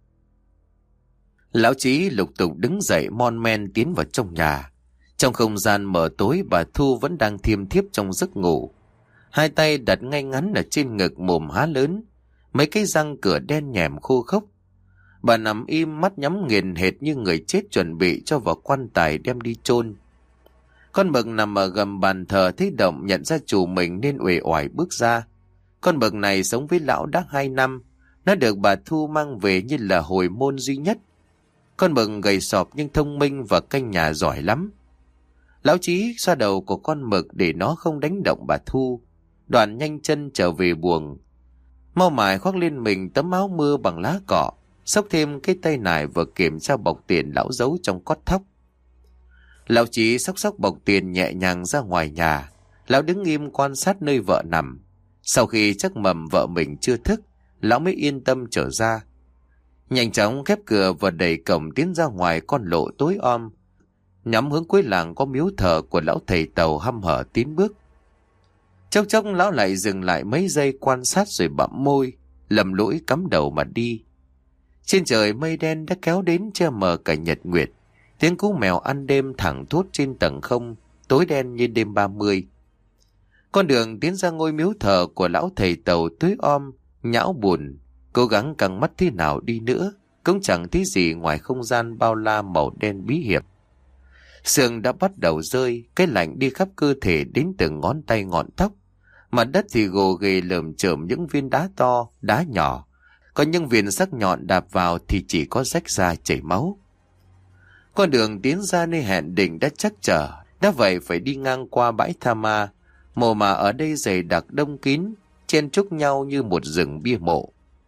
Lão Chí lục tục đứng dậy mon men tiến vào trong nhà. Trong không gian mờ tối, bà Thu vẫn đang thiêm thiếp trong giấc ngủ. Hai tay đặt ngay ngắn ở trên ngực, mồm há lớn, mấy cái răng cửa đen nhèm khô khốc. Bà nằm im, mắt nhắm nghiền hệt như người chết chuẩn bị cho vào quan tài đem đi chôn. Con mực nằm ở gầm bàn thờ thấy động nhận ra chủ mình nên uể oải bước ra. Con mực này sống với lão đã hai năm, nó được bà Thu mang về như là hồi môn duy nhất. Con mực gầy sọp nhưng thông minh và canh nhà giỏi lắm. Lão Chí xoa đầu của con mực để nó không đánh động bà Thu, đoạn nhanh chân trở về buồng. Mau mải khoác lên mình tấm áo mưa bằng lá cọ, xốc thêm cái tay nải vừa kiểm tra bọc tiền lão giấu trong cót thóc. Lão Chí xốc xốc bọc tiền nhẹ nhàng ra ngoài nhà. Lão đứng im quan sát nơi vợ nằm. Sau khi chắc mầm vợ mình chưa thức, lão mới yên tâm trở ra. Nhanh chóng khép cửa và đẩy cổng tiến ra ngoài con lộ tối om, nhắm hướng cuối làng có miếu thờ của lão thầy Tàu hăm hở tiến bước. Chốc chốc lão lại dừng lại mấy giây quan sát rồi bặm môi, lầm lũi cắm đầu mà đi. Trên trời mây đen đã kéo đến che mờ cả nhật nguyệt. Tiếng cú mèo ăn đêm thẳng thốt trên tầng không, tối đen như đêm ba mươi. Con đường tiến ra ngôi miếu thờ của lão thầy Tàu tối om, nhão buồn, cố gắng căng mắt thế nào đi nữa, cũng chẳng thấy gì ngoài không gian bao la màu đen bí hiểm. Sương đã bắt đầu rơi, cái lạnh đi khắp cơ thể đến từng ngón tay ngọn tóc. Mặt đất thì gồ ghề lởm chởm những viên đá to, đá nhỏ. Còn những viên sắc nhọn đạp vào thì chỉ có rách ra chảy máu. Con đường tiến ra nơi hẹn định đã chắc trở, đã vậy phải đi ngang qua bãi tha ma. Mồ mả ở đây dày đặc đông kín, chen chúc nhau như một rừng bia mộ.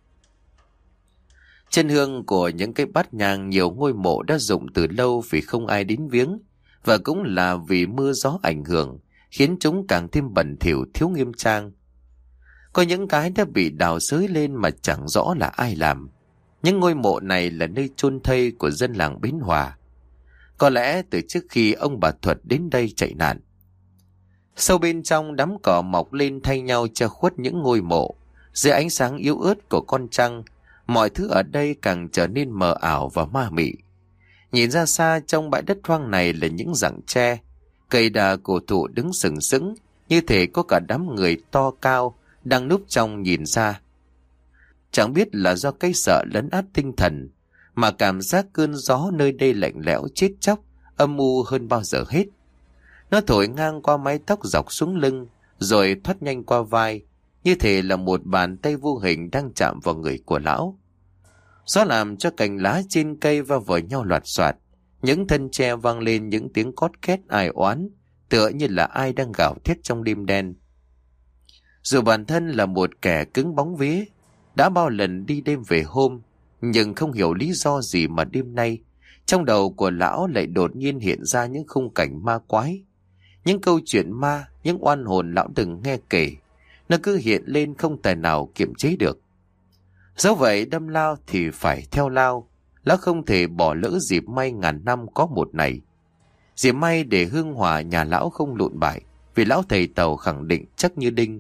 Chân hương của những cái bát nhang nhiều ngôi mộ đã rụng từ lâu vì không ai đến viếng, và cũng là vì mưa gió ảnh hưởng, khiến chúng càng thêm bẩn thỉu thiếu nghiêm trang. Có những cái đã bị đào xới lên mà chẳng rõ là ai làm. Những ngôi mộ này là nơi chôn thây của dân làng Bến Hòa. Có lẽ từ trước khi ông bà Thuật đến đây chạy nạn. Sâu bên trong đám cỏ mọc lên thay nhau che khuất những ngôi mộ. Dưới ánh sáng yếu ớt của con trăng, mọi thứ ở đây càng trở nên mờ ảo và ma mị. Nhìn ra xa trong bãi đất hoang này là những rặng tre, cây đà cổ thụ đứng sừng sững, như thể có cả đám người to cao đang núp trong nhìn ra. Chẳng biết là do cái sợ lấn át tinh thần, mà cảm giác cơn gió nơi đây lạnh lẽo chết chóc, âm u hơn bao giờ hết. Nó thổi ngang qua mái tóc dọc xuống lưng, rồi thoát nhanh qua vai, như thể là một bàn tay vô hình đang chạm vào người của lão. Gió làm cho cành lá trên cây va vào nhau loạt soạt, những thân tre vang lên những tiếng cót két ai oán, tựa như là ai đang gào thét trong đêm đen. Dù bản thân là một kẻ cứng bóng vía, đã bao lần đi đêm về hôm, nhưng không hiểu lý do gì mà đêm nay, trong đầu của lão lại đột nhiên hiện ra những khung cảnh ma quái. Những câu chuyện ma, những oan hồn lão từng nghe kể, nó cứ hiện lên không tài nào kiềm chế được. Dẫu vậy đâm lao thì phải theo lao, lão không thể bỏ lỡ dịp may ngàn năm có một này. Dịp may để hương hỏa nhà lão không lụn bại, vì lão thầy Tàu khẳng định chắc như đinh.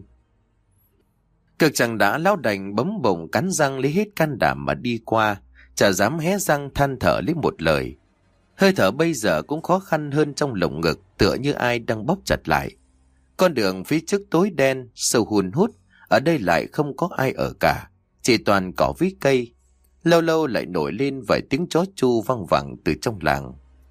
Cực chẳng đã lão đành bấm bụng cắn răng lấy hết can đảm mà đi qua, chả dám hé răng than thở lấy một lời. Hơi thở bây giờ cũng khó khăn hơn trong lồng ngực, tựa như ai đang bóp chặt lại. Con đường phía trước tối đen, sâu hun hút, ở đây lại không có ai ở cả, chỉ toàn cỏ với cây. Lâu lâu lại nổi lên vài tiếng chó chu văng vẳng từ trong làng.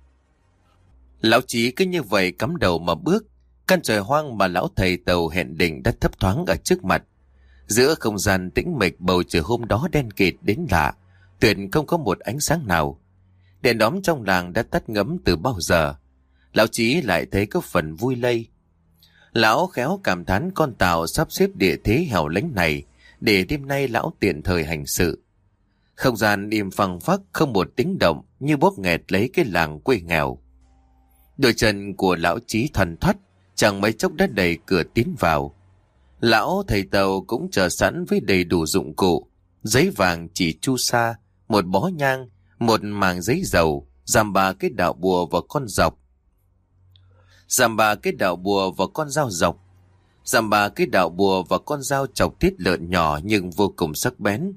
Lão Chí cứ như vậy cắm đầu mà bước. Căn trời hoang mà lão thầy Tàu hẹn định đã thấp thoáng ở trước mặt. Giữa không gian tĩnh mịch, bầu trời hôm đó đen kịt đến lạ, tuyệt không có một ánh sáng nào. Đèn đóm trong làng đã tắt ngấm từ bao giờ. Lão Chí lại thấy có phần vui lây. Lão khéo cảm thán con Tàu sắp xếp địa thế hẻo lánh này để đêm nay lão tiện thời hành sự. Không gian im phăng phắc, không một tiếng động, như bóp nghẹt lấy cái làng quê nghèo. Đôi chân của lão Chí thoăn thoắt, chẳng mấy chốc đã đẩy cửa tiến vào. Lão thầy Tàu cũng chờ sẵn với đầy đủ dụng cụ: giấy vàng chỉ chu sa, một bó nhang, một màng giấy dầu, dằm ba cái đạo bùa và con dọc, dằm ba cái đạo bùa và con dao dọc, dằm ba cái đạo bùa và con dao chọc tiết lợn nhỏ nhưng vô cùng sắc bén.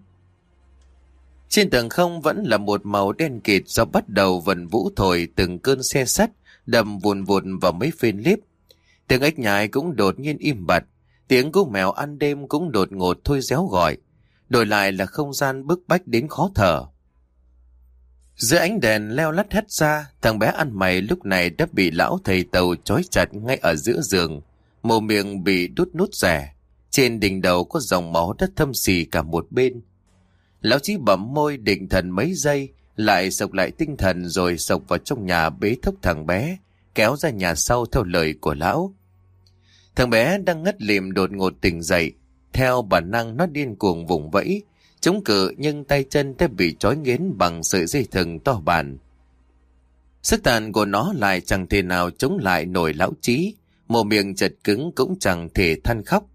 Trên tầng không vẫn là một màu đen kịt do bắt đầu vần vũ thổi từng cơn xe sắt đầm vùn vụn vào mấy phên líp. Tiếng ếch nhái cũng đột nhiên im bặt, tiếng cú mèo ăn đêm cũng đột ngột thôi réo gọi. Đổi lại là không gian bức bách đến khó thở. Giữa ánh đèn leo lắt hắt ra, thằng bé ăn mày lúc này đã bị lão thầy Tàu trói chặt ngay ở giữa giường, mồm miệng bị đút nút rẻ, trên đỉnh đầu có dòng máu đất thâm xì cả một bên. Lão Chí bấm môi định thần mấy giây, lại sộc lại tinh thần rồi sộc vào trong nhà bế thốc thằng bé, kéo ra nhà sau theo lời của lão. Thằng bé đang ngất lịm đột ngột tỉnh dậy, theo bản năng nó điên cuồng vùng vẫy, chống cự nhưng tay chân đã bị trói nghiến bằng sợi dây thừng to bản. Sức tàn của nó lại chẳng thể nào chống lại nổi lão Chí, mồm miệng chật cứng cũng chẳng thể than khóc.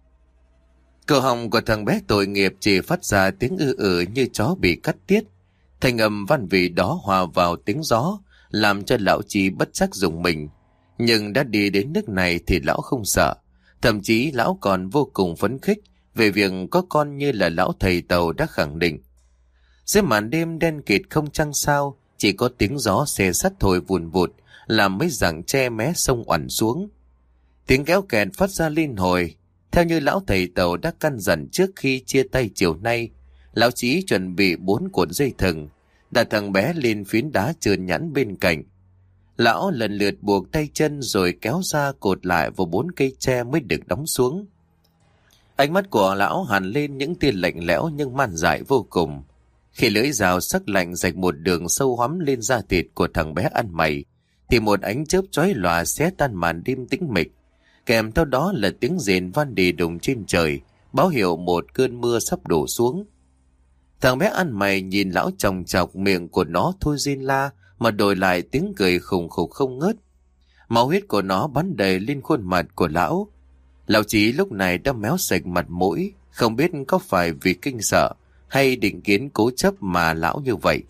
Cổ họng của thằng bé tội nghiệp chỉ phát ra tiếng ư ử như chó bị cắt tiết. Thanh âm văn vị đó hòa vào tiếng gió, làm cho lão Chí bất giác rùng mình. Nhưng đã đi đến nước này thì lão không sợ, thậm chí lão còn vô cùng phấn khích về việc có con như là lão thầy Tàu đã khẳng định. Dưới màn đêm đen kịt không trăng sao, chỉ có tiếng gió xe sắt thổi vùn vụt, làm mấy rặng tre mé sông oằn xuống. Tiếng kéo kẹt phát ra liên hồi, theo như lão thầy Tàu đã căn dặn trước khi chia tay chiều nay, Lão Chí chuẩn bị bốn cuộn dây thừng, đặt thằng bé lên phiến đá trơn nhẵn bên cạnh. Lão lần lượt buộc tay chân rồi kéo ra cột lại vào bốn cây tre mới được đóng xuống. Ánh mắt của lão hằn lên những tia lạnh lẽo nhưng man dại vô cùng. Khi lưỡi dao sắc lạnh rạch một đường sâu hoắm lên da thịt của thằng bé ăn mày, thì một ánh chớp chói lòa xé tan màn đêm tĩnh mịch. Kèm theo đó là tiếng rền van đì đùng trên trời, báo hiệu một cơn mưa sắp đổ xuống. Thằng bé ăn mày nhìn lão chòng chọc, miệng của nó thôi rên la mà đổi lại tiếng cười khùng khục không ngớt. Máu huyết của nó bắn đầy lên khuôn mặt của lão. Lão Chí lúc này đã méo sạch mặt mũi, không biết có phải vì kinh sợ hay định kiến cố chấp mà lão như vậy.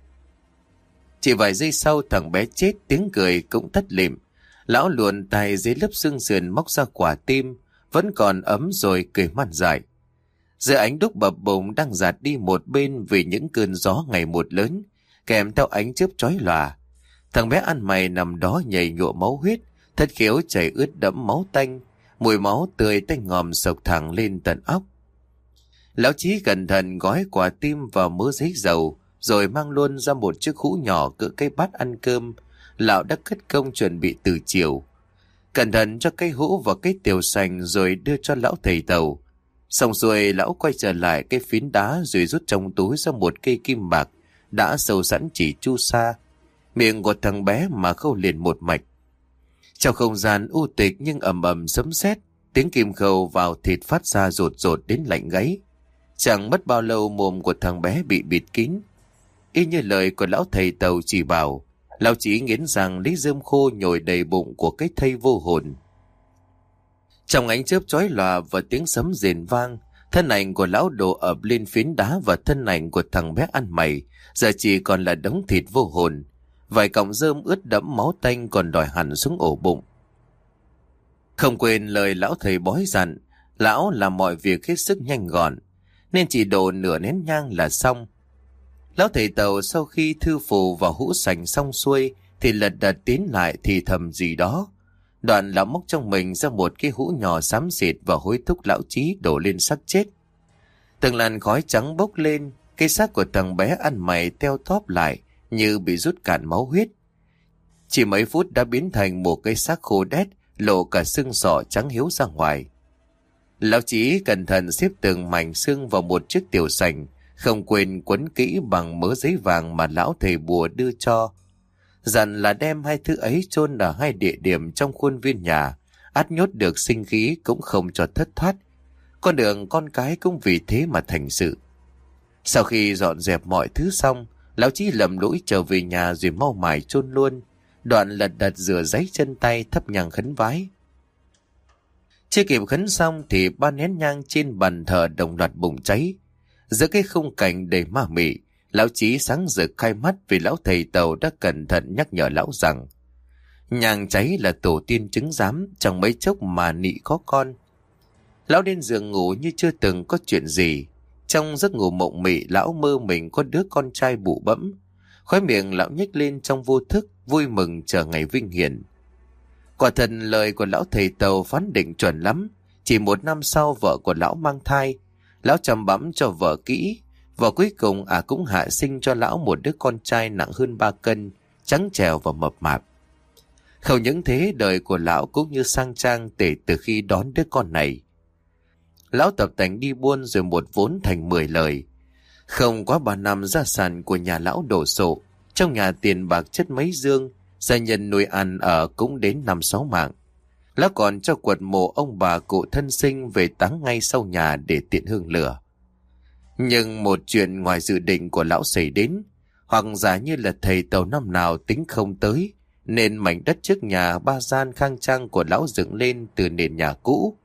Chỉ vài giây sau thằng bé chết, tiếng cười cũng tắt lịm. Lão luồn tay dưới lớp xương sườn móc ra quả tim, vẫn còn ấm rồi cười man dại. Giữa ánh đúc bập bùng đang dạt đi một bên vì những cơn gió ngày một lớn, kèm theo ánh chớp chói lòa. Thằng bé ăn mày nằm đó nhầy nhụa máu huyết, thất khiếu chảy ướt đẫm máu tanh, mùi máu tươi tanh ngòm sộc thẳng lên tận óc. Lão Chí cẩn thận gói quả tim vào mớ giấy dầu, rồi mang luôn ra một chiếc hũ nhỏ cỡ cây bát ăn cơm. Lão đã cất công chuẩn bị từ chiều. Cẩn thận cho cây hũ vào cái tiểu sành rồi đưa cho lão thầy tàu. Xong xuôi lão quay trở lại cái phiến đá rồi rút trong túi ra một cây kim bạc đã sâu sẵn chỉ chu sa. Miệng của thằng bé mà khâu liền một mạch. Trong không gian u tịch nhưng ầm ầm sấm sét, tiếng kim khâu vào thịt phát ra rột rột đến lạnh gáy. Chẳng mất bao lâu mồm của thằng bé bị bịt kín. Y như lời của lão thầy tàu chỉ bảo, lão chỉ nghiến răng lấy rơm khô nhồi đầy bụng của cái thây vô hồn. Trong ánh chớp chói lòa và tiếng sấm rền vang, thân ảnh của lão đổ ập lên phiến đá và thân ảnh của thằng bé ăn mày giờ chỉ còn là đống thịt vô hồn. Vài cọng rơm ướt đẫm máu tanh còn đòi hẳn xuống ổ bụng. Không quên lời lão thầy bói dặn, lão làm mọi việc hết sức nhanh gọn, nên chỉ đổ nửa nén nhang là xong. Lão thầy tàu sau khi thư phù và hũ sành xong xuôi thì lật đật tiến lại thì thầm gì đó. Đoạn lão móc trong mình ra một cái hũ nhỏ xám xịt và hối thúc lão Chí đổ lên xác chết. Từng làn khói trắng bốc lên, cái xác của thằng bé ăn mày teo tóp lại như bị rút cạn máu huyết. Chỉ mấy phút đã biến thành một cái xác khô đét, lộ cả xương sọ trắng hiếu ra ngoài. Lão Chí cẩn thận xếp từng mảnh xương vào một chiếc tiểu sành, không quên quấn kỹ bằng mớ giấy vàng mà lão thầy bùa đưa cho. Dặn là đem hai thứ ấy chôn ở hai địa điểm trong khuôn viên nhà, át nhốt được sinh khí cũng không cho thất thoát. Con đường con cái cũng vì thế mà thành sự. Sau khi dọn dẹp mọi thứ xong, lão Chí lầm lũi trở về nhà rồi mau mải chôn luôn. Đoạn lật đật rửa giấy chân tay thắp nhang khấn vái. Chưa kịp khấn xong thì ba nén nhang trên bàn thờ đồng loạt bùng cháy. Giữa cái khung cảnh đầy ma mị, lão Chí sáng rực khai mắt vì lão thầy tàu đã cẩn thận nhắc nhở lão rằng nhang cháy là tổ tiên chứng giám, chẳng mấy chốc mà nị có con. Lão lên giường ngủ như chưa từng có chuyện gì. Trong giấc ngủ mộng mị, lão mơ mình có đứa con trai bụ bẫm. Khóe miệng lão nhếch lên trong vô thức, vui mừng chờ ngày vinh hiển. Quả thật lời của lão thầy tàu phán định chuẩn lắm. Chỉ một năm sau vợ của lão mang thai. Lão chăm bẵm cho vợ kỹ, và cuối cùng à cũng hạ sinh cho lão một đứa con trai nặng hơn ba cân, trắng trẻo và mập mạp. Không những thế, đời của lão cũng như sang trang tể từ khi đón đứa con này. Lão tập tành đi buôn rồi một vốn thành mười lời. Không quá ba năm gia sản của nhà lão đổ sộ, trong nhà tiền bạc chất mấy dương, gia nhân nuôi ăn ở cũng đến năm sáu mạng. Lão còn cho quật mộ ông bà cụ thân sinh về táng ngay sau nhà để tiện hương lửa. Nhưng một chuyện ngoài dự định của lão xảy đến, hoặc giả như là thầy tàu năm nào tính không tới, nên mảnh đất trước nhà ba gian khang trang của lão dựng lên từ nền nhà cũ.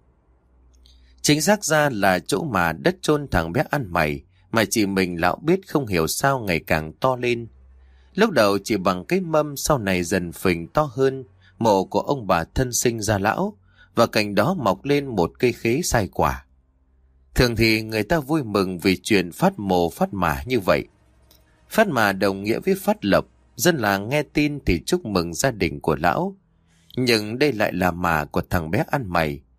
Chính xác ra là chỗ mà đất chôn thằng bé ăn mày, mà chỉ mình lão biết không hiểu sao ngày càng to lên. Lúc đầu chỉ bằng cái mâm, sau này dần phình to hơn, mộ của ông bà thân sinh ra lão, và cạnh đó mọc lên một cây khế sai quả. Thường thì người ta vui mừng vì chuyện phát mồ phát mả như vậy. Phát mả đồng nghĩa với phát lộc, dân làng nghe tin thì chúc mừng gia đình của lão. Nhưng đây lại là mả của thằng bé ăn mày.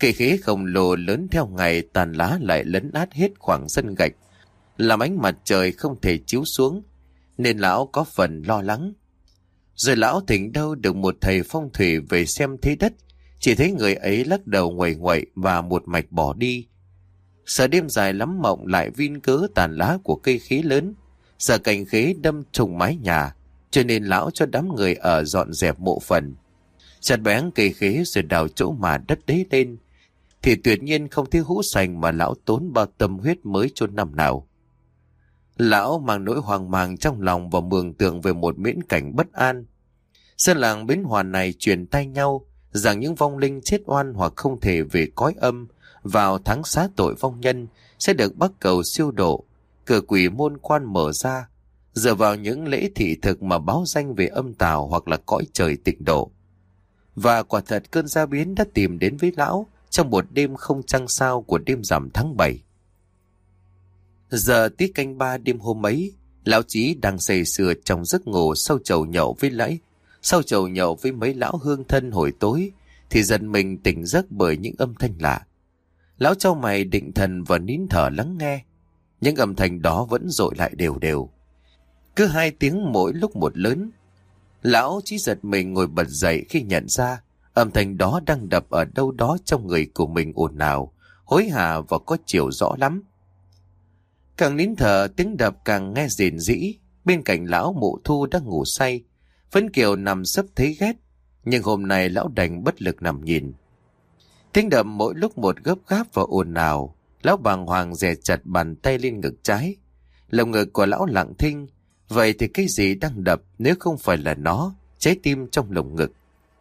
Cây khế khổng lồ lớn theo ngày, tàn lá lại lấn át hết khoảng sân gạch, làm ánh mặt trời không thể chiếu xuống, nên lão có phần lo lắng. Rồi lão thỉnh đâu được một thầy phong thủy về xem thế đất, chỉ thấy người ấy lắc đầu nguậy nguậy và một mạch bỏ đi. Sợ đêm dài lắm mộng lại vin cớ tàn lá của cây khế lớn, sợ cành khế đâm trùng mái nhà, cho nên lão cho đám người ở dọn dẹp mộ phần, chặt bén cây khế rồi đào chỗ mà đất đấy lên, thì tuyệt nhiên không thấy hũ sành mà lão tốn bao tâm huyết mới chôn năm nào. Lão mang nỗi hoang mang trong lòng và mường tượng về một miễn cảnh bất an. Dân làng Bến Hòa này truyền tai nhau rằng những vong linh chết oan hoặc không thể về cõi âm vào tháng xá tội vong nhân sẽ được bắt cầu siêu độ, cửa quỷ môn quan mở ra, dựa vào những lễ thị thực mà báo danh về âm tào hoặc là cõi trời tịnh độ. Và quả thật cơn gia biến đã tìm đến với lão trong một đêm không trăng sao của đêm rằm tháng bảy. Giờ tiết canh ba đêm hôm ấy, lão Chí đang say sưa trong giấc ngủ sau chầu nhậu với lãi, sau chầu nhậu với mấy lão hương thân hồi tối, thì dần mình tỉnh giấc bởi những âm thanh lạ. Lão chau mày định thần và nín thở lắng nghe. Những âm thanh đó vẫn dội lại đều đều, cứ hai tiếng mỗi lúc một lớn. Lão Chí giật mình ngồi bật dậy khi nhận ra âm thanh đó đang đập ở đâu đó trong người của mình ồn ào, hối hả và có chiều rõ lắm. Càng nín thở, tiếng đập càng nghe rền rĩ. Bên cạnh lão, Mụ Thu đang ngủ say, Vân Kiều nằm sấp thấy ghét, nhưng hôm nay lão đành bất lực nằm nhìn. Tiếng đập mỗi lúc một gấp gáp và ồn ào. Lão bàng hoàng dè chặt bàn tay lên ngực trái. Lồng ngực của lão lặng thinh. Vậy thì cái gì đang đập nếu không phải là nó, trái tim trong lồng ngực?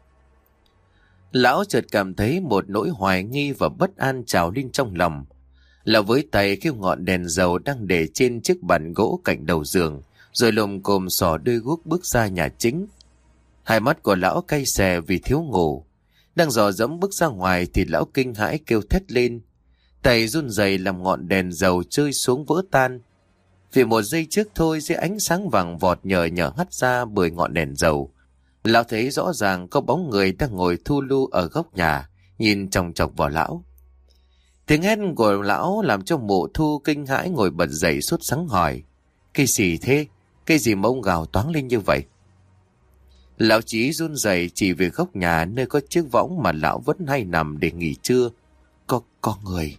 Lão chợt cảm thấy một nỗi hoài nghi và bất an trào lên trong lòng. Lão với tay khiêu ngọn đèn dầu đang để trên chiếc bàn gỗ cạnh đầu giường, rồi lồm cồm xỏ đôi guốc bước ra nhà chính. Hai mắt của lão cay xè vì thiếu ngủ. Đang dò dẫm bước ra ngoài thì lão kinh hãi kêu thét lên. Tay run rẩy làm ngọn đèn dầu rơi xuống vỡ tan. Vì một giây trước thôi, dưới ánh sáng vàng vọt nhờ nhờ hắt ra bởi ngọn đèn dầu, lão thấy rõ ràng có bóng người đang ngồi thu lu ở góc nhà, nhìn chòng chọc vào lão. Tiếng hét của lão làm cho Mụ Thu kinh hãi ngồi bật dậy sốt sắng hỏi: cái gì thế? Cái gì mà ông gào toáng lên như vậy? Lão Chí run rẩy chỉ về góc nhà nơi có chiếc võng mà lão vẫn hay nằm để nghỉ trưa. Có, có người.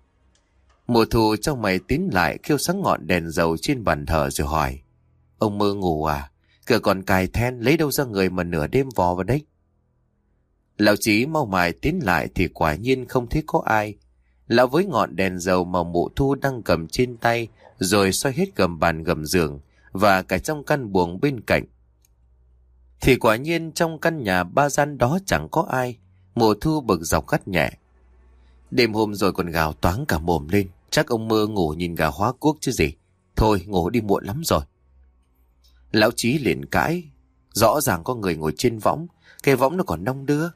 Mụ Thu trong mày tín lại khiêu sáng ngọn đèn dầu trên bàn thờ rồi hỏi: ông mơ ngủ à? Cửa còn cài then, lấy đâu ra người mà nửa đêm vò vào đấy? Lão Chí mau mài tín lại thì quả nhiên không thấy có ai. Lão với ngọn đèn dầu mà Mụ Thu đang cầm trên tay, rồi xoay hết gầm bàn gầm giường và cả trong căn buồng bên cạnh, thì quả nhiên trong căn nhà ba gian đó chẳng có ai. Mụ Thu bực dọc gắt nhẹ: đêm hôm rồi còn gào toáng cả mồm lên, chắc ông mơ ngủ nhìn gà hóa cuốc chứ gì. Thôi ngủ đi, muộn lắm rồi. Lão Chí liền cãi: rõ ràng có người ngồi trên võng, cái võng nó còn đong đưa.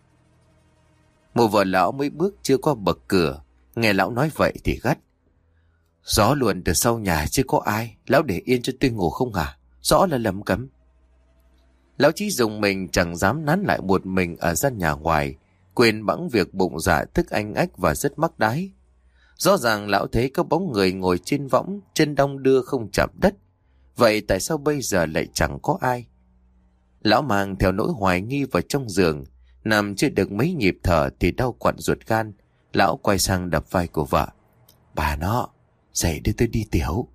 Mụ vợ lão mới bước chưa qua bậc cửa, nghe lão nói vậy thì gắt: gió luồn từ sau nhà chứ có ai, lão để yên cho tôi ngủ không hả? Rõ là lầm cấm. Lão Chí dùng mình chẳng dám nán lại một mình ở gian nhà ngoài, quên bẵng việc bụng dạ thức anh ách và rất mắc đái. Rõ ràng lão thấy có bóng người ngồi trên võng, chân đong đưa không chạm đất. Vậy tại sao bây giờ lại chẳng có ai? Lão mang theo nỗi hoài nghi vào trong giường, nằm chưa được mấy nhịp thở thì đau quặn ruột gan. Lão quay sang đập vai của vợ: bà nó, dậy đưa tôi đi tiểu.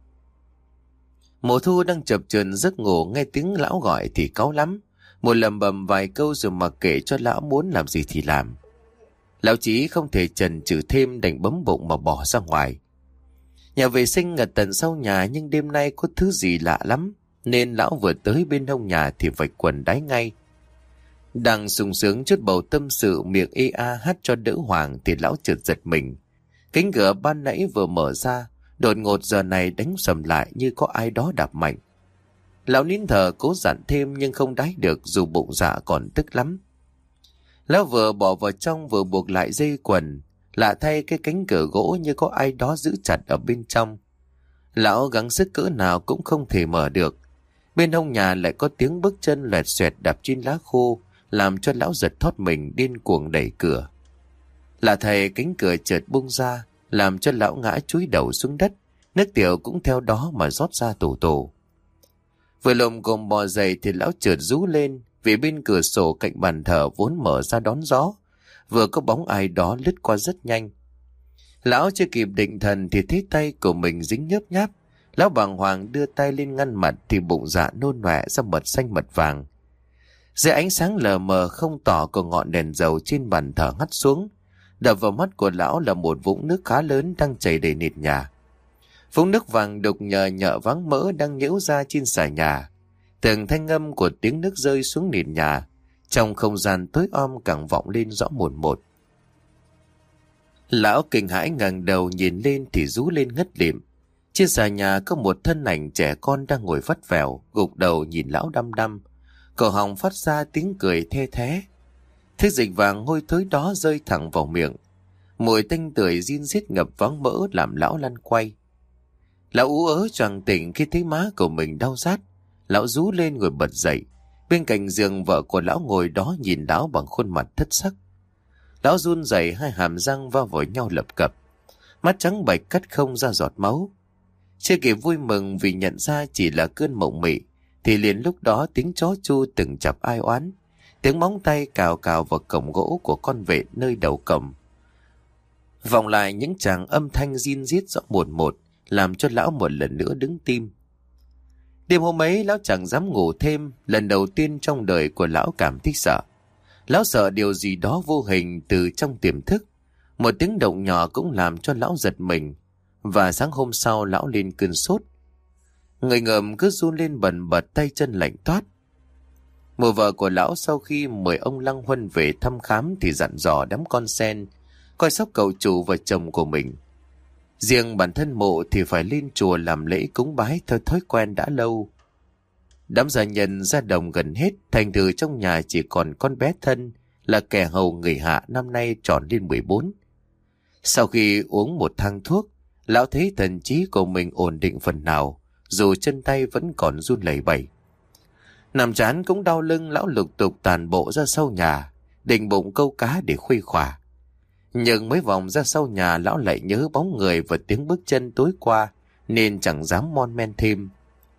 Mụ Thu đang chập chờn giấc ngủ, nghe tiếng lão gọi thì cáu lắm. Một lầm bầm vài câu rồi mặc kệ cho lão muốn làm gì thì làm. Lão Chí không thể chần chừ thêm, đành bấm bụng mà bỏ ra ngoài. Nhà vệ sinh ở tận sau nhà, nhưng đêm nay có thứ gì lạ lắm, nên lão vừa tới bên hông nhà thì vạch quần đáy ngay. Đang sung sướng chút bầu tâm sự, miệng ê a hát cho đỡ hoàng thì lão chợt giật mình. Cánh cửa ban nãy vừa mở ra, đột ngột giờ này đánh sầm lại như có ai đó đạp mạnh. Lão nín thở cố dặn thêm nhưng không đái được, dù bụng dạ còn tức lắm. Lão vừa bỏ vào trong vừa buộc lại dây quần. Lạ thay, cái cánh cửa gỗ như có ai đó giữ chặt ở bên trong. Lão gắng sức cỡ nào cũng không thể mở được. Bên hông nhà lại có tiếng bước chân loẹt xoẹt đạp trên lá khô, làm cho lão giật thót mình, điên cuồng đẩy cửa. Là thầy cánh cửa chợt bung ra, làm cho lão ngã chúi đầu xuống đất, nước tiểu cũng theo đó mà rót ra tù tù. Vừa lồm cồm bò dậy thì lão chợt rú lên, vì bên cửa sổ cạnh bàn thờ vốn mở ra đón gió, vừa có bóng ai đó lướt qua rất nhanh. Lão chưa kịp định thần thì thấy tay của mình dính nhớp nháp. Lão bàng hoàng đưa tay lên ngăn mặt thì bụng dạ nôn nọe ra mật xanh mật vàng. Dưới ánh sáng lờ mờ không tỏ của ngọn đèn dầu trên bàn thờ hắt xuống, đập vào mắt của lão là một vũng nước khá lớn đang chảy đầy nền nhà. Vũng nước vàng đục nhờ nhợ váng mỡ đang nhễu ra trên xà nhà. Từng thanh âm của tiếng nước rơi xuống nền nhà, trong không gian tối om càng vọng lên rõ mồn một. Lão kinh hãi ngẩng đầu nhìn lên thì rú lên ngất lịm. Trên xà nhà có một thân ảnh trẻ con đang ngồi vắt vẻo, gục đầu nhìn lão đăm đăm, cổ họng phát ra tiếng cười the thé. Thứ dịch vàng hôi thối đó rơi thẳng vào miệng, mùi tanh tưởi rin rít ngập váng mỡ làm lão lăn quay. Lão ú ớ choàng tỉnh khi thấy má của mình đau rát. Lão rú lên ngồi bật dậy. Bên cạnh giường vợ của lão ngồi đó nhìn lão bằng khuôn mặt thất sắc. Lão run rẩy, hai hàm răng va vào nhau lập cập, mắt trắng bệch cắt không ra giọt máu. Chưa kịp vui mừng vì nhận ra chỉ là cơn mộng mị, thì liền lúc đó tiếng chó chu từng chập ai oán, tiếng móng tay cào cào vào cổng gỗ của con vệ nơi đầu cổng, vọng lại những tràng âm thanh rin rít rõ một một, làm cho lão một lần nữa đứng tim. Đêm hôm ấy lão chẳng dám ngủ thêm. Lần đầu tiên trong đời của lão cảm thấy sợ. Lão sợ điều gì đó vô hình từ trong tiềm thức. Một tiếng động nhỏ cũng làm cho lão giật mình. Và sáng hôm sau lão lên cơn sốt, người ngợm cứ run lên bần bật, tay chân lạnh toát. Mùa vợ của lão sau khi mời ông Lăng Huân về thăm khám thì dặn dò đám con sen coi sóc cậu chủ và chồng của mình. Riêng bản thân Mộ thì phải lên chùa làm lễ cúng bái theo thói quen đã lâu. Đám gia nhân ra đồng gần hết, thành thử trong nhà chỉ còn con bé Thân là kẻ hầu người hạ, năm nay tròn lên mười bốn. Sau khi uống một thang thuốc, lão thấy thần trí của mình ổn định phần nào, dù chân tay vẫn còn run lẩy bẩy. Nằm chán cũng đau lưng, lão lục tục tàn bộ ra sau nhà, định bụng câu cá để khuây khỏa. Nhưng mấy vòng ra sau nhà lão lại nhớ bóng người và tiếng bước chân tối qua, nên chẳng dám mon men thêm.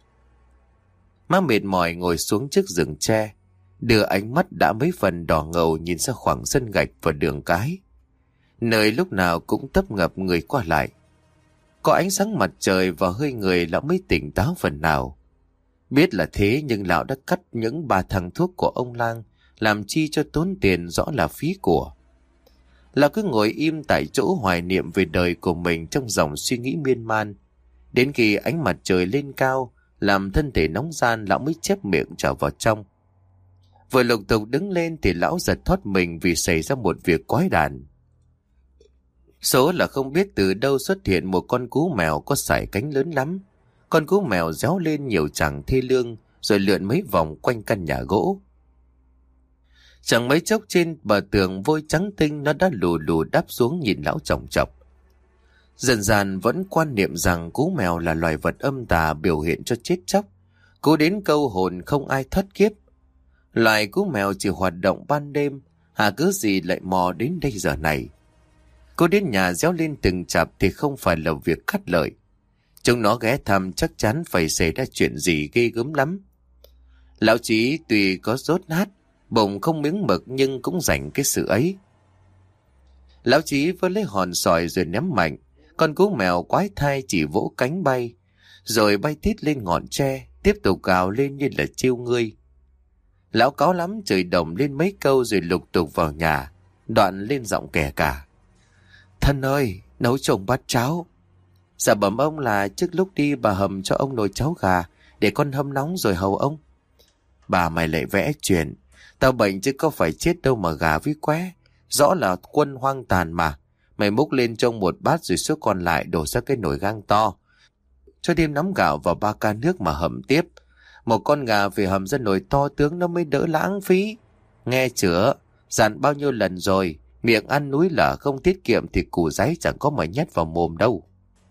Má mệt mỏi ngồi xuống trước giường tre, đưa ánh mắt đã mấy phần đỏ ngầu nhìn ra khoảng sân gạch và đường cái, nơi lúc nào cũng tấp ngập người qua lại. Có ánh sáng mặt trời và hơi người, lão mới tỉnh táo phần nào. Biết là thế nhưng lão đã cắt những ba thằng thuốc của ông Lang, làm chi cho tốn tiền, rõ là phí của. Lão cứ ngồi im tại chỗ hoài niệm về đời của mình trong dòng suy nghĩ miên man. Đến khi ánh mặt trời lên cao làm thân thể nóng gian, lão mới chép miệng trở vào trong. Vừa lục tục đứng lên thì lão giật thoát mình vì xảy ra một việc quái đản. Số là không biết từ đâu xuất hiện một con cú mèo có sải cánh lớn lắm. Con cú mèo réo lên nhiều chàng thê lương rồi lượn mấy vòng quanh căn nhà gỗ. Chẳng mấy chốc trên bờ tường vôi trắng tinh nó đã lù lù đáp xuống nhìn lão chòng chọc. Dần dần vẫn quan niệm rằng cú mèo là loài vật âm tà biểu hiện cho chết chóc, cố đến câu hồn không ai thoát kiếp. Loài cú mèo chỉ hoạt động ban đêm, hả cớ gì lại mò đến đây giờ này. Cô đến nhà réo lên từng chập thì không phải là việc cắt lợi. Chúng nó ghé thăm chắc chắn phải xảy ra chuyện gì ghê gớm lắm. Lão Chí tuy có dốt nát, bụng không miếng mực nhưng cũng rảnh cái sự ấy. Lão Chí vơ lấy hòn sỏi rồi ném mạnh. Con cú mèo quái thai chỉ vỗ cánh bay, rồi bay tít lên ngọn tre, tiếp tục gào lên như là trêu ngươi. Lão cáu lắm chửi đồng lên mấy câu rồi lục tục vào nhà, đoạn lên giọng kẻ cả. Thân ơi, nấu trồng bát cháo. Dạ bẩm ông là trước lúc đi bà hầm cho ông nồi cháo gà, để con hâm nóng rồi hầu ông. Bà mày lại vẽ chuyện, tao bệnh chứ có phải chết đâu mà gà với qué, rõ là quân hoang tàn mà. Mày múc lên trong một bát rồi số còn lại đổ ra cái nồi gang to, cho thêm nắm gạo vào ba ca nước mà hầm tiếp. Một con gà phải hầm ra nồi to tướng nó mới đỡ lãng phí. Nghe chưa? Dặn bao nhiêu lần rồi, miệng ăn núi lở không tiết kiệm thì củ giấy chẳng có mà nhét vào mồm đâu.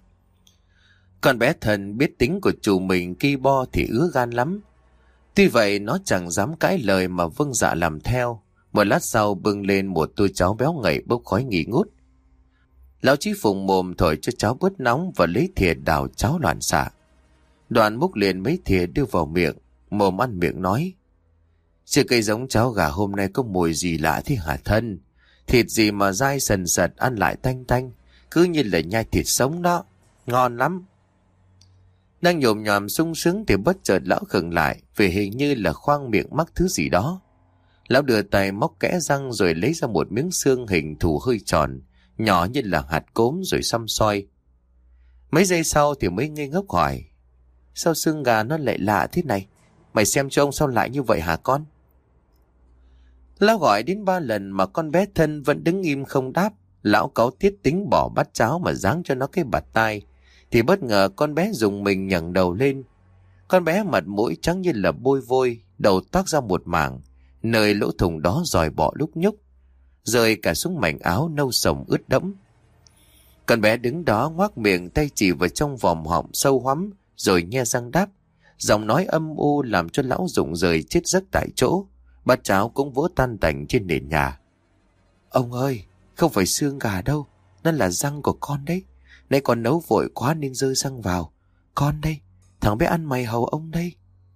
Con bé Thần biết tính của chủ mình ki bo thì ứa gan lắm. Tuy vậy nó chẳng dám cãi lời mà vâng dạ làm theo, Một lát sau bưng lên một tô cháo béo ngậy bốc khói nghi ngút. Lão Chí phùng mồm thổi cho cháo bớt nóng và lấy thìa đào cháo loạn xạ. Đoàn múc liền mấy thìa đưa vào miệng, mồm ăn miệng nói: "Chưa cây giống cháo gà hôm nay có mùi gì lạ thế hả thân? Thịt gì mà dai sần sật, ăn lại tanh tanh, cứ như là nhai thịt sống đó, ngon lắm." Đang nhồm nhòm sung sướng thì bất chợt lão khựng lại, vì hình như là khoang miệng mắc thứ gì đó. Lão đưa tay móc kẽ răng rồi lấy ra một miếng xương hình thù hơi tròn, nhỏ như là hạt cốm rồi xăm xoay. Mấy giây sau thì mới ngây ngốc hỏi: "Sao xương gà nó lại lạ thế này? Mày xem cho ông sao lại như vậy hả con?" Lão gọi đến ba lần mà con bé Thân vẫn đứng im không đáp. Lão cáu tiết tính bỏ bát cháo mà giáng cho nó cái bạt tai, thì bất ngờ con bé dùng mình nhấng đầu lên. Con bé mặt mũi trắng như là bôi vôi, đầu toát ra một mảng, nơi lỗ thủng đó giòi bọ lúc nhúc, rơi cả xuống mảnh áo nâu sồng ướt đẫm. Con bé đứng đó ngoác miệng, tay chỉ vào trong vòm họng sâu hoắm, rồi nhe răng đáp. Giọng nói âm u làm cho lão rụng rời chết giấc tại chỗ. Bát cháo cũng vỡ tan tành trên nền nhà. "Ông ơi, không phải xương gà đâu, nó là răng của con đấy. Nãy con nấu vội quá nên rơi răng vào. Con đây, thằng bé ăn mày hầu ông đây."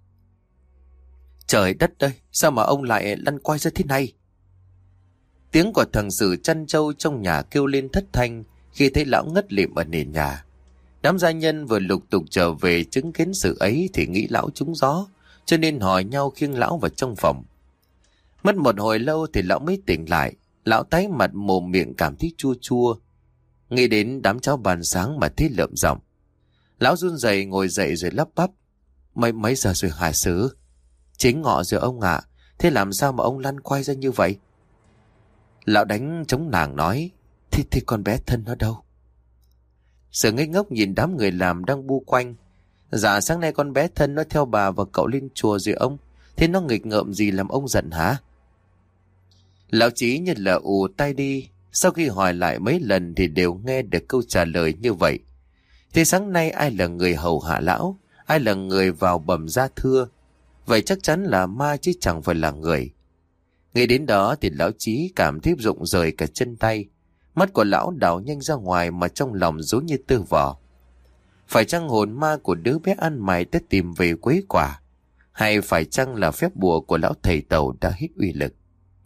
"Trời đất ơi, sao mà ông lại lăn quay ra thế này?" Tiếng của thằng Sử chăn trâu trong nhà kêu lên thất thanh khi thấy lão ngất lịm ở nền nhà. Đám gia nhân vừa lục tục trở về chứng kiến sự ấy thì nghĩ lão trúng gió, cho nên hỏi nhau khiêng lão vào trong phòng. Mất một hồi lâu thì lão mới tỉnh lại. Lão tái mặt mồm miệng cảm thấy chua chua, nghĩ đến đám cháo bàn sáng mà thấy lợm giọng. Lão run rẩy ngồi dậy rồi lắp bắp: Mấy mấy giờ rồi hả Sử?" "Chính ngọ rồi ông ạ." "Thế làm sao mà ông lăn quay ra như vậy?" Lão đánh trống lảng nói: Thì, thì con bé Thân nó đâu?" Sử ngây ngốc nhìn đám người làm đang bu quanh. "Dạ sáng nay con bé Thân nó theo bà và cậu lên chùa rồi ông. Thế nó nghịch ngợm gì làm ông giận hả?" Lão Chí như là ù tai đi. Sau khi hỏi lại mấy lần thì đều nghe được câu trả lời như vậy. Thế sáng nay ai là người hầu hạ lão, ai là người vào bẩm gia thưa? Vậy chắc chắn là ma chứ chẳng phải là người. Nghĩ đến đó thì lão Chí cảm thấy rụng rời cả chân tay. Mắt của lão đảo nhanh ra ngoài mà trong lòng giống như tơ vò. Phải chăng hồn ma của đứa bé ăn mày đã tìm về quấy quả? Hay phải chăng là phép bùa của lão thầy Tàu đã hết uy lực?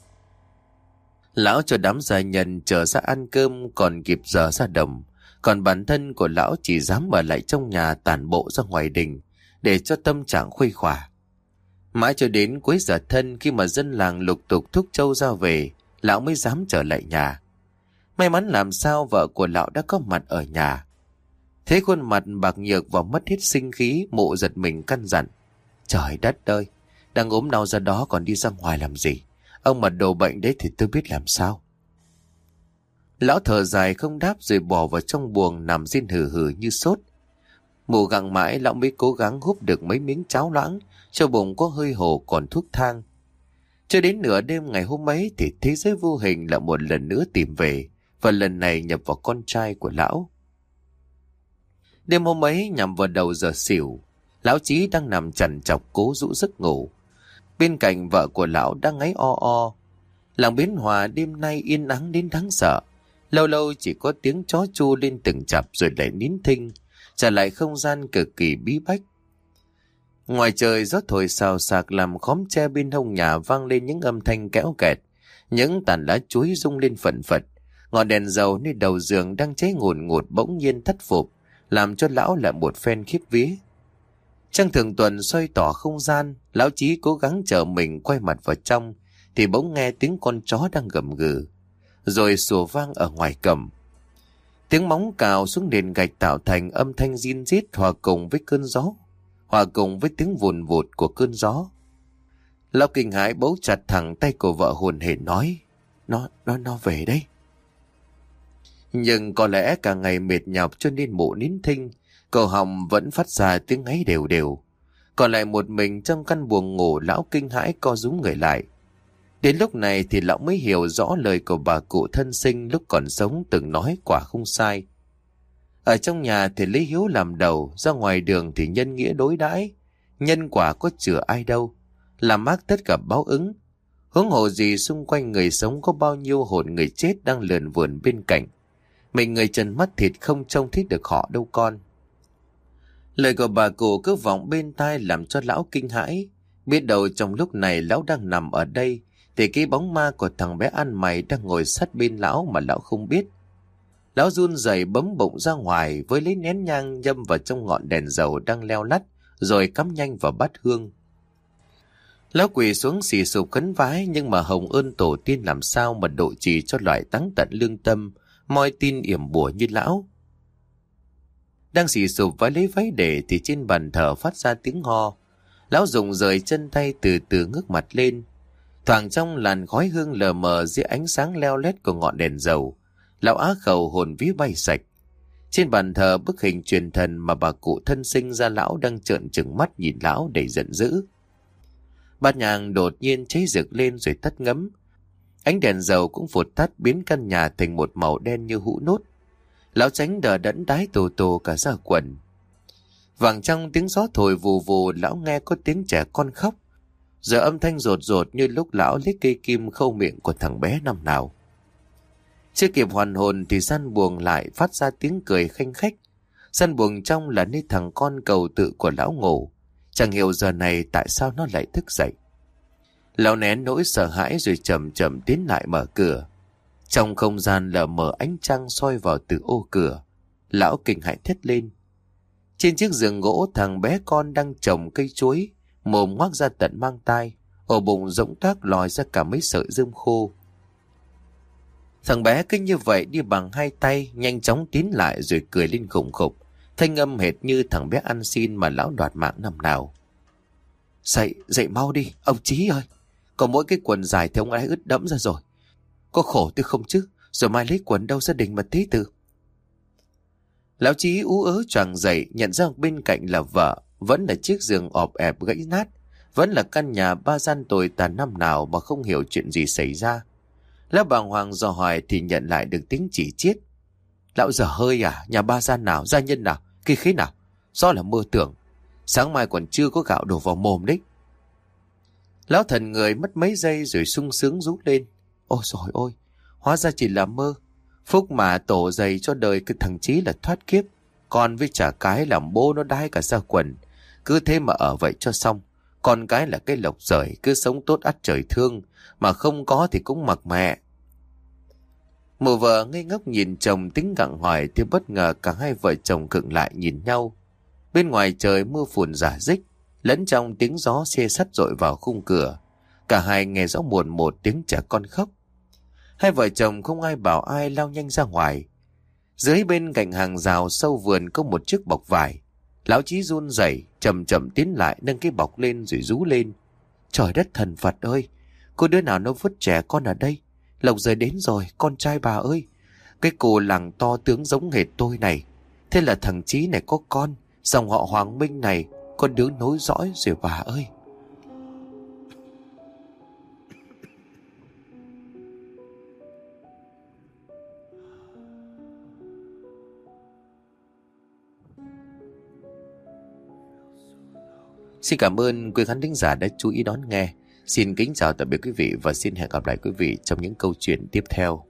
Lão cho đám gia nhân trở ra ăn cơm còn kịp giờ ra đồng. Còn bản thân của lão chỉ dám ở lại trong nhà tản bộ ra ngoài đình để cho tâm trạng khuây khỏa. Mãi cho đến cuối giờ thân, khi mà dân làng lục tục thúc trâu ra về, lão mới dám trở lại nhà. May mắn làm sao vợ của lão đã có mặt ở nhà. Thấy khuôn mặt bạc nhược và mất hết sinh khí, Mụ giật mình căn dặn: "Trời đất ơi, đang ốm đau ra đó còn đi ra ngoài làm gì? Ông mà đổ bệnh đấy thì tôi biết làm sao." Lão thở dài không đáp rồi bỏ vào trong buồng nằm rên hừ hừ như sốt. Mụ gặng mãi lão mới cố gắng húp được mấy miếng cháo loãng, cho bụng có hơi hồ còn thuốc thang. Cho đến nửa đêm ngày hôm ấy thì thế giới vô hình lại một lần nữa tìm về, và lần này nhập vào con trai của lão. Đêm hôm ấy nhằm vào đầu giờ xỉu, lão Chí đang nằm chằn chọc cố rũ giấc ngủ. Bên cạnh vợ của lão đang ngáy o o. Làng Biến Hòa đêm nay yên ắng đến đáng sợ. Lâu lâu chỉ có tiếng chó chu lên từng chập rồi lại nín thinh, trả lại không gian cực kỳ bí bách. Ngoài trời gió thổi xào xạc làm khóm tre bên hông nhà vang lên những âm thanh kéo kẹt. Những tàn lá chuối rung lên phẩn phật. Ngọn đèn dầu nơi đầu giường đang cháy ngùn ngụt bỗng nhiên thất phục, làm cho lão lại một phen khiếp vía. Trăng thường tuần xoay tỏ không gian, lão Chí cố gắng chờ mình quay mặt vào trong, thì bỗng nghe tiếng con chó đang gầm gừ, rồi sủa vang ở ngoài cổng. Tiếng móng cào xuống nền gạch tạo thành âm thanh rin rít hòa cùng với cơn gió, hòa cùng với tiếng vùn vụt của cơn gió. Lão kinh hãi bấu chặt thẳng tay của vợ hồn hển nói: Nó, nó, nó về đây. Nhưng có lẽ cả ngày mệt nhọc cho nên Mụ nín thinh, cổ họng vẫn phát ra tiếng ngáy đều đều. Còn lại một mình trong căn buồng ngủ, lão kinh hãi co rúm người lại. Đến lúc này thì lão mới hiểu rõ lời của bà cụ thân sinh lúc còn sống từng nói quả không sai. Ở trong nhà thì lấy hiếu làm đầu, ra ngoài đường thì nhân nghĩa đối đãi. Nhân quả có chừa ai đâu, làm ác tất cả báo ứng. Huống hồ gì xung quanh người sống có bao nhiêu hồn người chết đang lượn vườn bên cạnh. Mình người trần mắt thịt không trông thấy được họ đâu con. Lời của bà cụ cứ vọng bên tai làm cho lão kinh hãi. Biết đâu trong lúc này lão đang nằm ở đây thì cái bóng ma của thằng bé ăn mày đang ngồi sát bên lão mà lão không biết. Lão run rẩy bấm bụng ra ngoài với lấy nén nhang nhâm vào trong ngọn đèn dầu đang leo lắt, rồi cắm nhanh vào bát hương. Lão quỳ xuống xì sụp khấn vái, nhưng mà hồng ơn tổ tiên làm sao mà độ trì cho loại táng tận lương tâm, moi tin yểm bùa như lão. Đang xì sụp vái lấy váy để thì trên bàn thờ phát ra tiếng ho. Lão dùng rời chân tay từ từ ngước mặt lên. Thoảng trong làn khói hương lờ mờ dưới ánh sáng leo lét của ngọn đèn dầu, lão á khẩu hồn vía bay sạch. Trên bàn thờ bức hình truyền thần mà bà cụ thân sinh ra lão đang trợn trừng mắt nhìn lão đầy giận dữ. Bát nhang đột nhiên cháy rực lên rồi tắt ngấm. Ánh đèn dầu cũng vụt tắt biến căn nhà thành một màu đen như hũ nốt. Lão Chánh đờ đẫn đái tù tù cả ra quần. Vàng trong tiếng gió thổi vù vù, lão nghe có tiếng trẻ con khóc. Giờ âm thanh rột rột như lúc lão lấy cây kim khâu miệng của thằng bé năm nào. Chưa kịp hoàn hồn thì gian buồng lại phát ra tiếng cười khanh khách. Gian buồng trong là nơi thằng con cầu tự của lão ngủ. Chẳng hiểu giờ này tại sao nó lại thức dậy. Lão nén nỗi sợ hãi rồi chậm chậm tiến lại mở cửa. Trong không gian lờ mờ ánh trăng soi vào từ ô cửa. Lão kinh hãi thét lên. Trên chiếc giường gỗ thằng bé con đang trồng cây chuối, mồm ngoác ra tận mang tai, ổ bụng rỗng toác lòi ra cả mấy sợi rơm khô. Thằng bé cứ như vậy đi bằng hai tay, nhanh chóng tiến lại rồi cười lên khủng khục, thanh âm hệt như thằng bé ăn xin mà lão đoạt mạng năm nào. Dậy, dậy mau đi, ông Chí ơi, có mỗi cái quần dài thì ông ấy ướt đẫm ra rồi. Có khổ tôi không chứ, rồi mai lấy quần đâu gia đình mà tế tự. Lão Chí ú ớ choàng dậy, nhận ra bên cạnh là vợ, vẫn là chiếc giường ọp ẹp gãy nát, vẫn là căn nhà ba gian tồi tàn năm nào mà không hiểu chuyện gì xảy ra. Lão bàng hoàng dò hỏi thì nhận lại được tiếng chỉ chiết. Lão dở hơi à, nhà ba gian nào, gia nhân nào, cây khế nào, do là mơ tưởng. Sáng mai còn chưa có gạo đổ vào mồm đấy. Lão thần người mất mấy giây rồi sung sướng rú lên. Ôi trời ơi, hóa ra chỉ là mơ. Phúc mà tổ dày cho đời cái thằng Chí là thoát kiếp. Con với chả cái làm bố nó đái cả ra quần. Cứ thế mà ở vậy cho xong. Con cái là cái lộc rời, cứ sống tốt ắt trời thương. Mà không có thì cũng mặc mẹ. Mụ vợ ngây ngốc nhìn chồng tính gặng hỏi thì bất ngờ cả hai vợ chồng khựng lại nhìn nhau. Bên ngoài trời mưa phùn rả rích, lẫn trong tiếng gió xe sắt dội vào khung cửa. Cả hai nghe rõ muộn một tiếng trẻ con khóc. Hai vợ chồng không ai bảo ai lao nhanh ra ngoài. Dưới bên cạnh hàng rào sâu vườn có một chiếc bọc vải. Lão Chí run rẩy chậm chậm tiến lại nâng cái bọc lên rồi rú lên. Trời đất thần Phật ơi, cô đứa nào nó vứt trẻ con ở đây? Lộc rời đến rồi, con trai bà ơi. Cái cô làng to tướng giống hệt tôi này. Thế là thằng Chí này có con, dòng họ Hoàng Minh này, con đứa nối dõi rồi bà ơi. Xin cảm ơn quý khán thính giả đã chú ý đón nghe. Xin kính chào tạm biệt quý vị và xin hẹn gặp lại quý vị trong những câu chuyện tiếp theo.